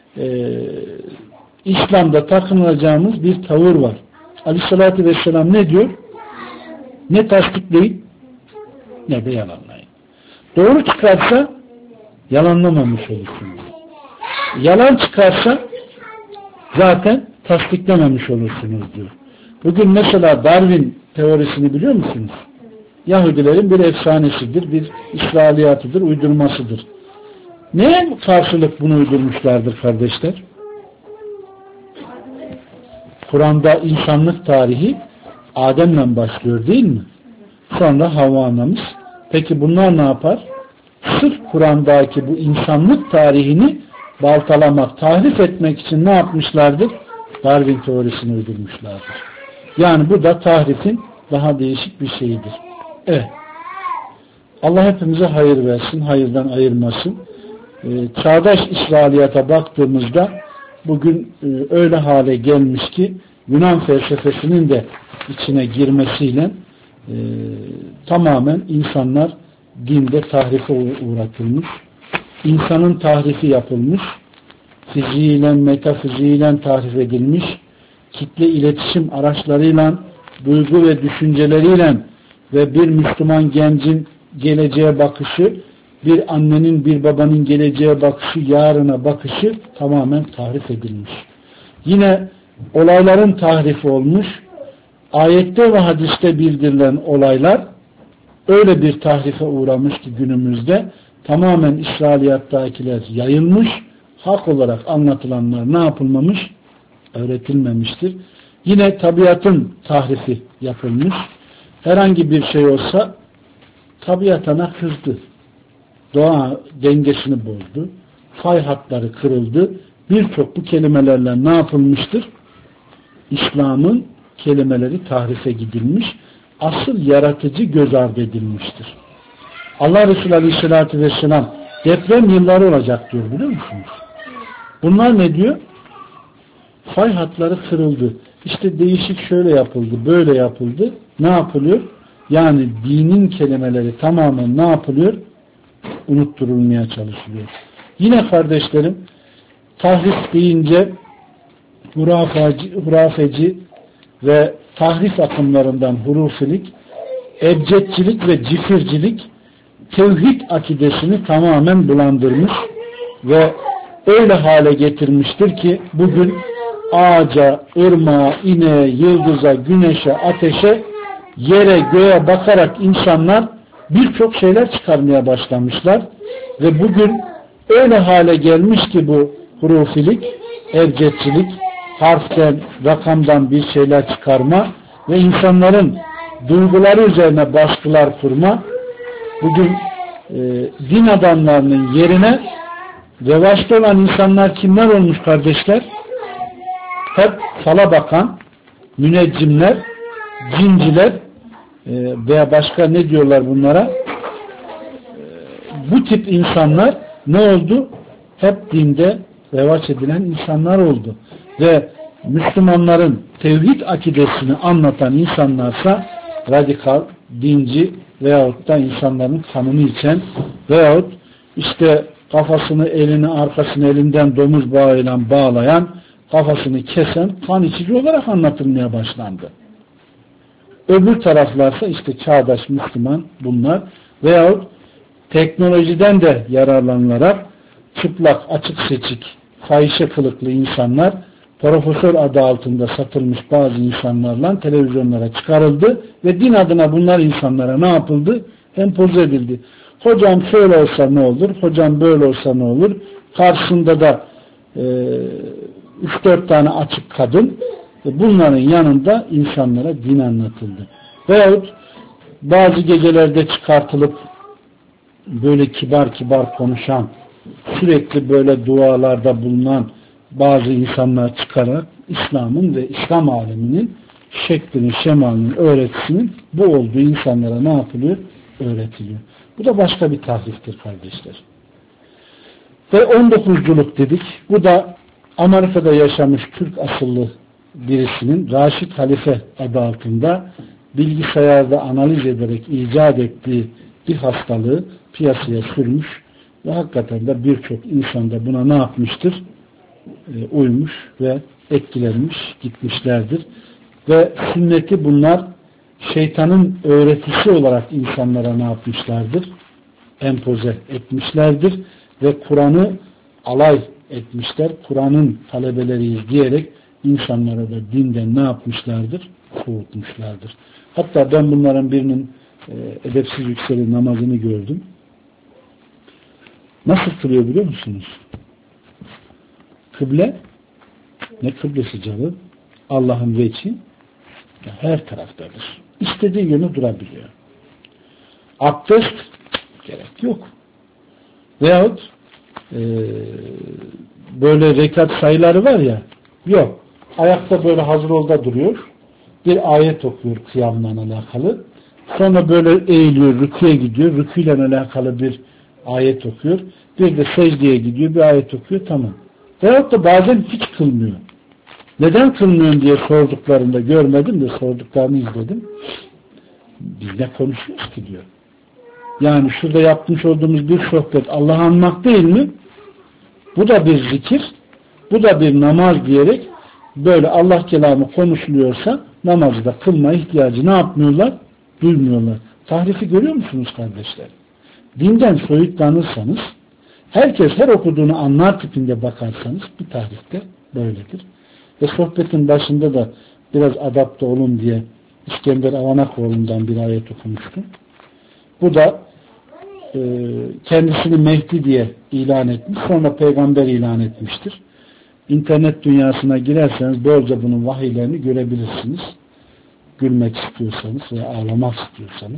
İslam'da takınılacağımız bir tavır var. Aleyhissalatü Vesselam ne diyor? Ne tasdikleyin ne de yalanlayın. Doğru çıkarsa yalanlamamış olursunuz. Yalan çıkarsa zaten tasdiklememiş olursunuz diyor. Bugün mesela Darwin teorisini biliyor musunuz? Yahudilerin bir efsanesidir, bir İsrailiyatıdır, uydurmasıdır. Neye karşılık bunu uydurmuşlardır kardeşler? Kur'an'da insanlık tarihi Adem'le başlıyor değil mi? Sonra Havva anamız. Peki bunlar ne yapar? Sırf Kur'an'daki bu insanlık tarihini baltalamak, tahrif etmek için ne yapmışlardır? Darwin teorisini uydurmuşlardır. Yani bu da tahrifin daha değişik bir şeyidir. Evet. Allah hepimize hayır versin, hayırdan ayırmasın. Çağdaş İsrailiyata baktığımızda bugün öyle hale gelmiş ki Yunan felsefesinin de içine girmesiyle tamamen insanlar dinde tahrife uğratılmış. İnsanın tahrifi yapılmış. Fiziğiyle, metafiziğiyle tahrif edilmiş. Kitle iletişim araçlarıyla, duygu ve düşünceleriyle ve bir Müslüman gencin geleceğe bakışı, bir annenin, bir babanın geleceğe bakışı, yarına bakışı tamamen tahrif edilmiş. Yine olayların tahrifi olmuş. Ayette ve hadiste bildirilen olaylar öyle bir tahrife uğramış ki günümüzde tamamen İsrailiyattakiler yayılmış, hak olarak anlatılanlar ne yapılmamış? Öğretilmemiştir. Yine tabiatın tahrifi yapılmış. Herhangi bir şey olsa tabiatına kızdı. Doğa dengesini bozdu. Fay hatları kırıldı. Birçok bu kelimelerle ne yapılmıştır? İslam'ın kelimeleri tahrife gidilmiş. Asıl yaratıcı göz ardı edilmiştir. Allah Resulü Aleyhisselatü Vesselam deprem yılları olacak diyor biliyor musunuz? Bunlar ne diyor? Fay hatları kırıldı. İşte değişik şöyle yapıldı, böyle yapıldı. Ne yapılıyor? Yani dinin kelimeleri tamamen ne yapılıyor? Unutturulmaya çalışılıyor. Yine kardeşlerim tahrif deyince hurafeci ve tahrif akımlarından hurufilik, ebcedcilik ve cifircilik tevhid akidesini tamamen bulandırmış ve öyle hale getirmiştir ki bugün ağaca, ırmağa, ineğe, yıldıza, güneşe, ateşe, yere, göğe bakarak insanlar birçok şeyler çıkarmaya başlamışlar ve bugün öyle hale gelmiş ki bu hurufilik, ebcedcilik, harften, rakamdan bir şeyler çıkarma ve insanların duyguları üzerine baskılar kurma bugün din adamlarının yerine revaçta olan insanlar kimler olmuş kardeşler? Hep fala bakan müneccimler, cinciler veya başka ne diyorlar bunlara? Bu tip insanlar ne oldu? Hep dinde revaç edilen insanlar oldu. Ve Müslümanların tevhid akidesini anlatan insanlarsa radikal, dinci veyahut da insanların kanını içen veyahut işte kafasını, elini, arkasını elinden domuz bağıyla bağlayan, kafasını kesen kan içici olarak anlatılmaya başlandı. Öbür taraflarsa işte çağdaş Müslüman bunlar veyahut teknolojiden de yararlanılarak çıplak, açık seçik, fahişe kılıklı insanlar profesör adı altında satılmış bazı insanlarla televizyonlara çıkarıldı ve din adına bunlar insanlara ne yapıldı? Empoze edildi. Hocam şöyle olsa ne olur? Hocam böyle olsa ne olur? Karşısında da 3-4 tane açık kadın, bunların yanında insanlara din anlatıldı. Veyahut bazı gecelerde çıkartılıp böyle kibar kibar konuşan, sürekli böyle dualarda bulunan bazı insanlar çıkarak İslam'ın ve İslam aleminin şeklinin, şemalinin, öğretisinin bu olduğu insanlara ne yapılıyor? Öğretiliyor. Bu da başka bir tahriftir kardeşler. Ve 19'culuk dedik. Bu da Amerika'da yaşamış Türk asıllı birisinin Raşid Halife adı altında bilgisayarda analiz ederek icat ettiği bir hastalığı piyasaya sürmüş ve hakikaten de birçok insan da buna ne yapmıştır? Uymuş ve etkilenmiş, gitmişlerdir. Ve sünneti bunlar şeytanın öğretisi olarak insanlara ne yapmışlardır? Empoze etmişlerdir ve Kur'an'ı alay etmişler. Kur'an'ın talebeleriyiz diyerek insanlara da dinden ne yapmışlardır? Soğutmuşlardır. Hatta ben bunların birinin edepsiz yükseli namazını gördüm. Nasıl kılıyor biliyor musunuz? Kıble, ne kıblesi canım? Allah'ın veçi her taraftadır. İstediği yönü durabiliyor. Abdest gerek yok. Veyahut böyle rekat sayıları var ya, yok. Ayakta böyle hazır olda duruyor. Bir ayet okuyor kıyamla alakalı. Sonra böyle eğiliyor, rüküye gidiyor. Rüküyle alakalı bir ayet okuyor. Bir de secdeye gidiyor, bir ayet okuyor, tamam. Veyahut da bazen hiç kılmıyor. Neden kılmıyorsun diye sorduklarında görmedim de sorduklarını izledim. Biz ne konuşuyoruz ki diyor. Yani şurada yapmış olduğumuz bir sohbet Allah'ı anmak değil mi? Bu da bir zikir, bu da bir namaz diyerek böyle Allah kelamı konuşuluyorsa namazı da kılma ihtiyacı ne yapmıyorlar? Duymuyorlar. Tahrifi görüyor musunuz kardeşler? Dinden soyutlanırsanız, herkes her okuduğunu anlar tipinde bakarsanız bir tahrifte böyledir. Ve sohbetin başında da biraz adapte olun diye İskender Avanakoğlu'ndan bir ayet okumuştum. Bu da kendisini Mehdi diye ilan etmiş, sonra peygamber ilan etmiştir. İnternet dünyasına girerseniz bolca bunun vahiylerini görebilirsiniz. Gülmek istiyorsanız veya ağlamak istiyorsanız.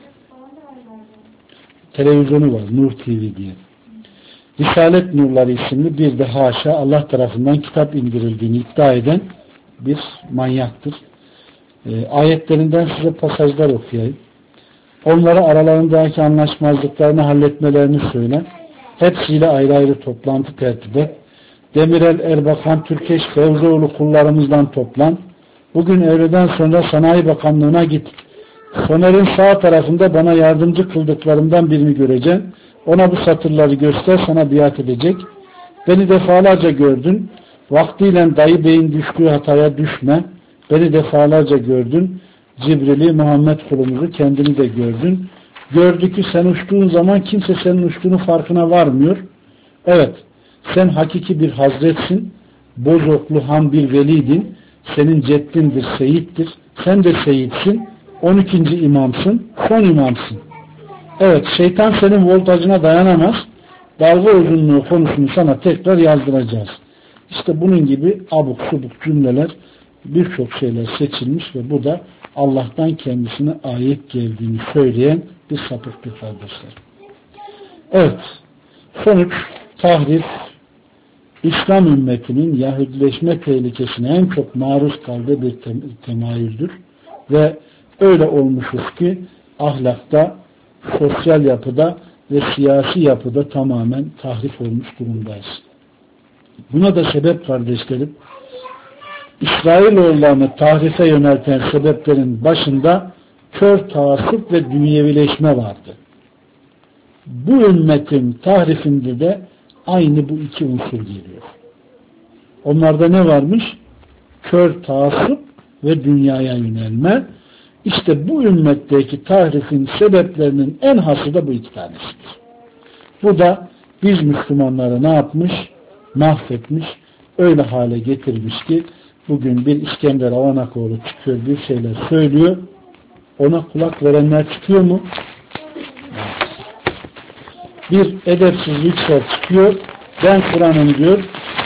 Televizyonu var, Nur TV diye. Risalet Nurları isimli bir de haşa Allah tarafından kitap indirildiğini iddia eden bir manyaktır. Ayetlerinden size pasajlar okuyayım. Onlara aralarındaki anlaşmazlıklarını halletmelerini söyle. Hepsiyle ayrı ayrı toplantı tertip et. Demirel, Erbakan, Türkeş, Fevzioğlu kullarımızdan toplan. Bugün öğleden sonra Sanayi Bakanlığı'na git. Soner'in sağ tarafında bana yardımcı kıldıklarımdan birini göreceksin. Ona bu satırları göster, sana biat edecek. Beni defalarca gördün. Vaktiyle dayı beyin düştüğü hataya düşme. Beni defalarca gördün. Cibril'i, Muhammed kulumuzu, kendini de gördün. Gördü ki sen uçtuğun zaman kimse senin uçtuğunu farkına varmıyor. Evet, sen hakiki bir hazretsin. Bozoklu ham bir velidin. Senin ceddindir, seyittir. Sen de seyitsin. 12. imamsın, son imamsın. Evet, şeytan senin voltajına dayanamaz. Dalga uzunluğu konusunu sana tekrar yazdıracağız. İşte bunun gibi abuk subuk cümleler, birçok şeyler seçilmiş ve bu da Allah'tan kendisine ayet geldiğini söyleyen bir sapık bir kardeşler. Evet, sonuç tahrif, İslam ümmetinin Yahudileşme tehlikesine en çok maruz kaldığı bir temayüldür ve öyle olmuşuz ki ahlakta, sosyal yapıda ve siyasi yapıda tamamen tahrif olmuş durumdayız. Buna da sebep kardeşlerim, İsrailoğullarını tahrife yönelten sebeplerin başında kör taassup ve dünyevileşme vardı. Bu ümmetin tahrifinde de aynı bu iki unsur geliyor. Onlarda ne varmış? Kör taassup ve dünyaya yönelme. İşte bu ümmetteki tahrifin sebeplerinin en hası da bu iki tanesidir. Bu da biz Müslümanları ne yapmış? Mahvetmiş öyle hale getirmiş ki bugün bir İskender Avanakoğlu çıkıyor, bir şeyler söylüyor. Ona kulak verenler çıkıyor mu? Bir edepsiz yüksel çıkıyor. Ben Kur'an'ın diyor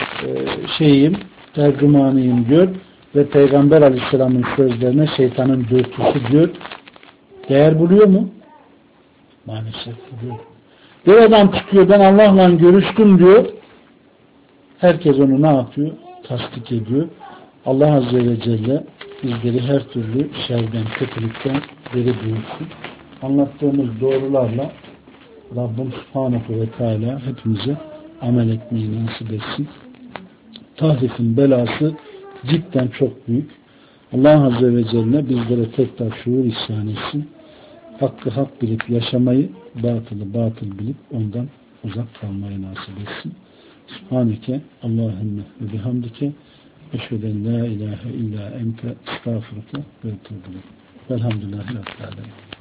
tercümanıyım diyor ve Peygamber Aleyhisselam'ın sözlerine şeytanın dürtüsü diyor. Değer buluyor mu? Maalesef buluyor. Bir adam çıkıyor, ben Allah'la görüştüm diyor. Herkes onu ne yapıyor? Tasdik ediyor. Allah Azze ve Celle bizleri her türlü şerden, kötülükten beri buyursun. Anlattığımız doğrularla Rabbim Subhanahu ve Teala hepimize amel etmeyi nasip etsin. Tahrifin belası cidden çok büyük. Allah Azze ve Celle bizlere tekrar şuur ihsan etsin. Hakkı hak bilip yaşamayı, batılı batıl bilip ondan uzak kalmayı nasip etsin. Subhaneke Allahümme ve bihamdike eşheden la ilahe illa ente estağfurullah ve etûbü ileyk. Velhamdülillahi Rabbil âlemin.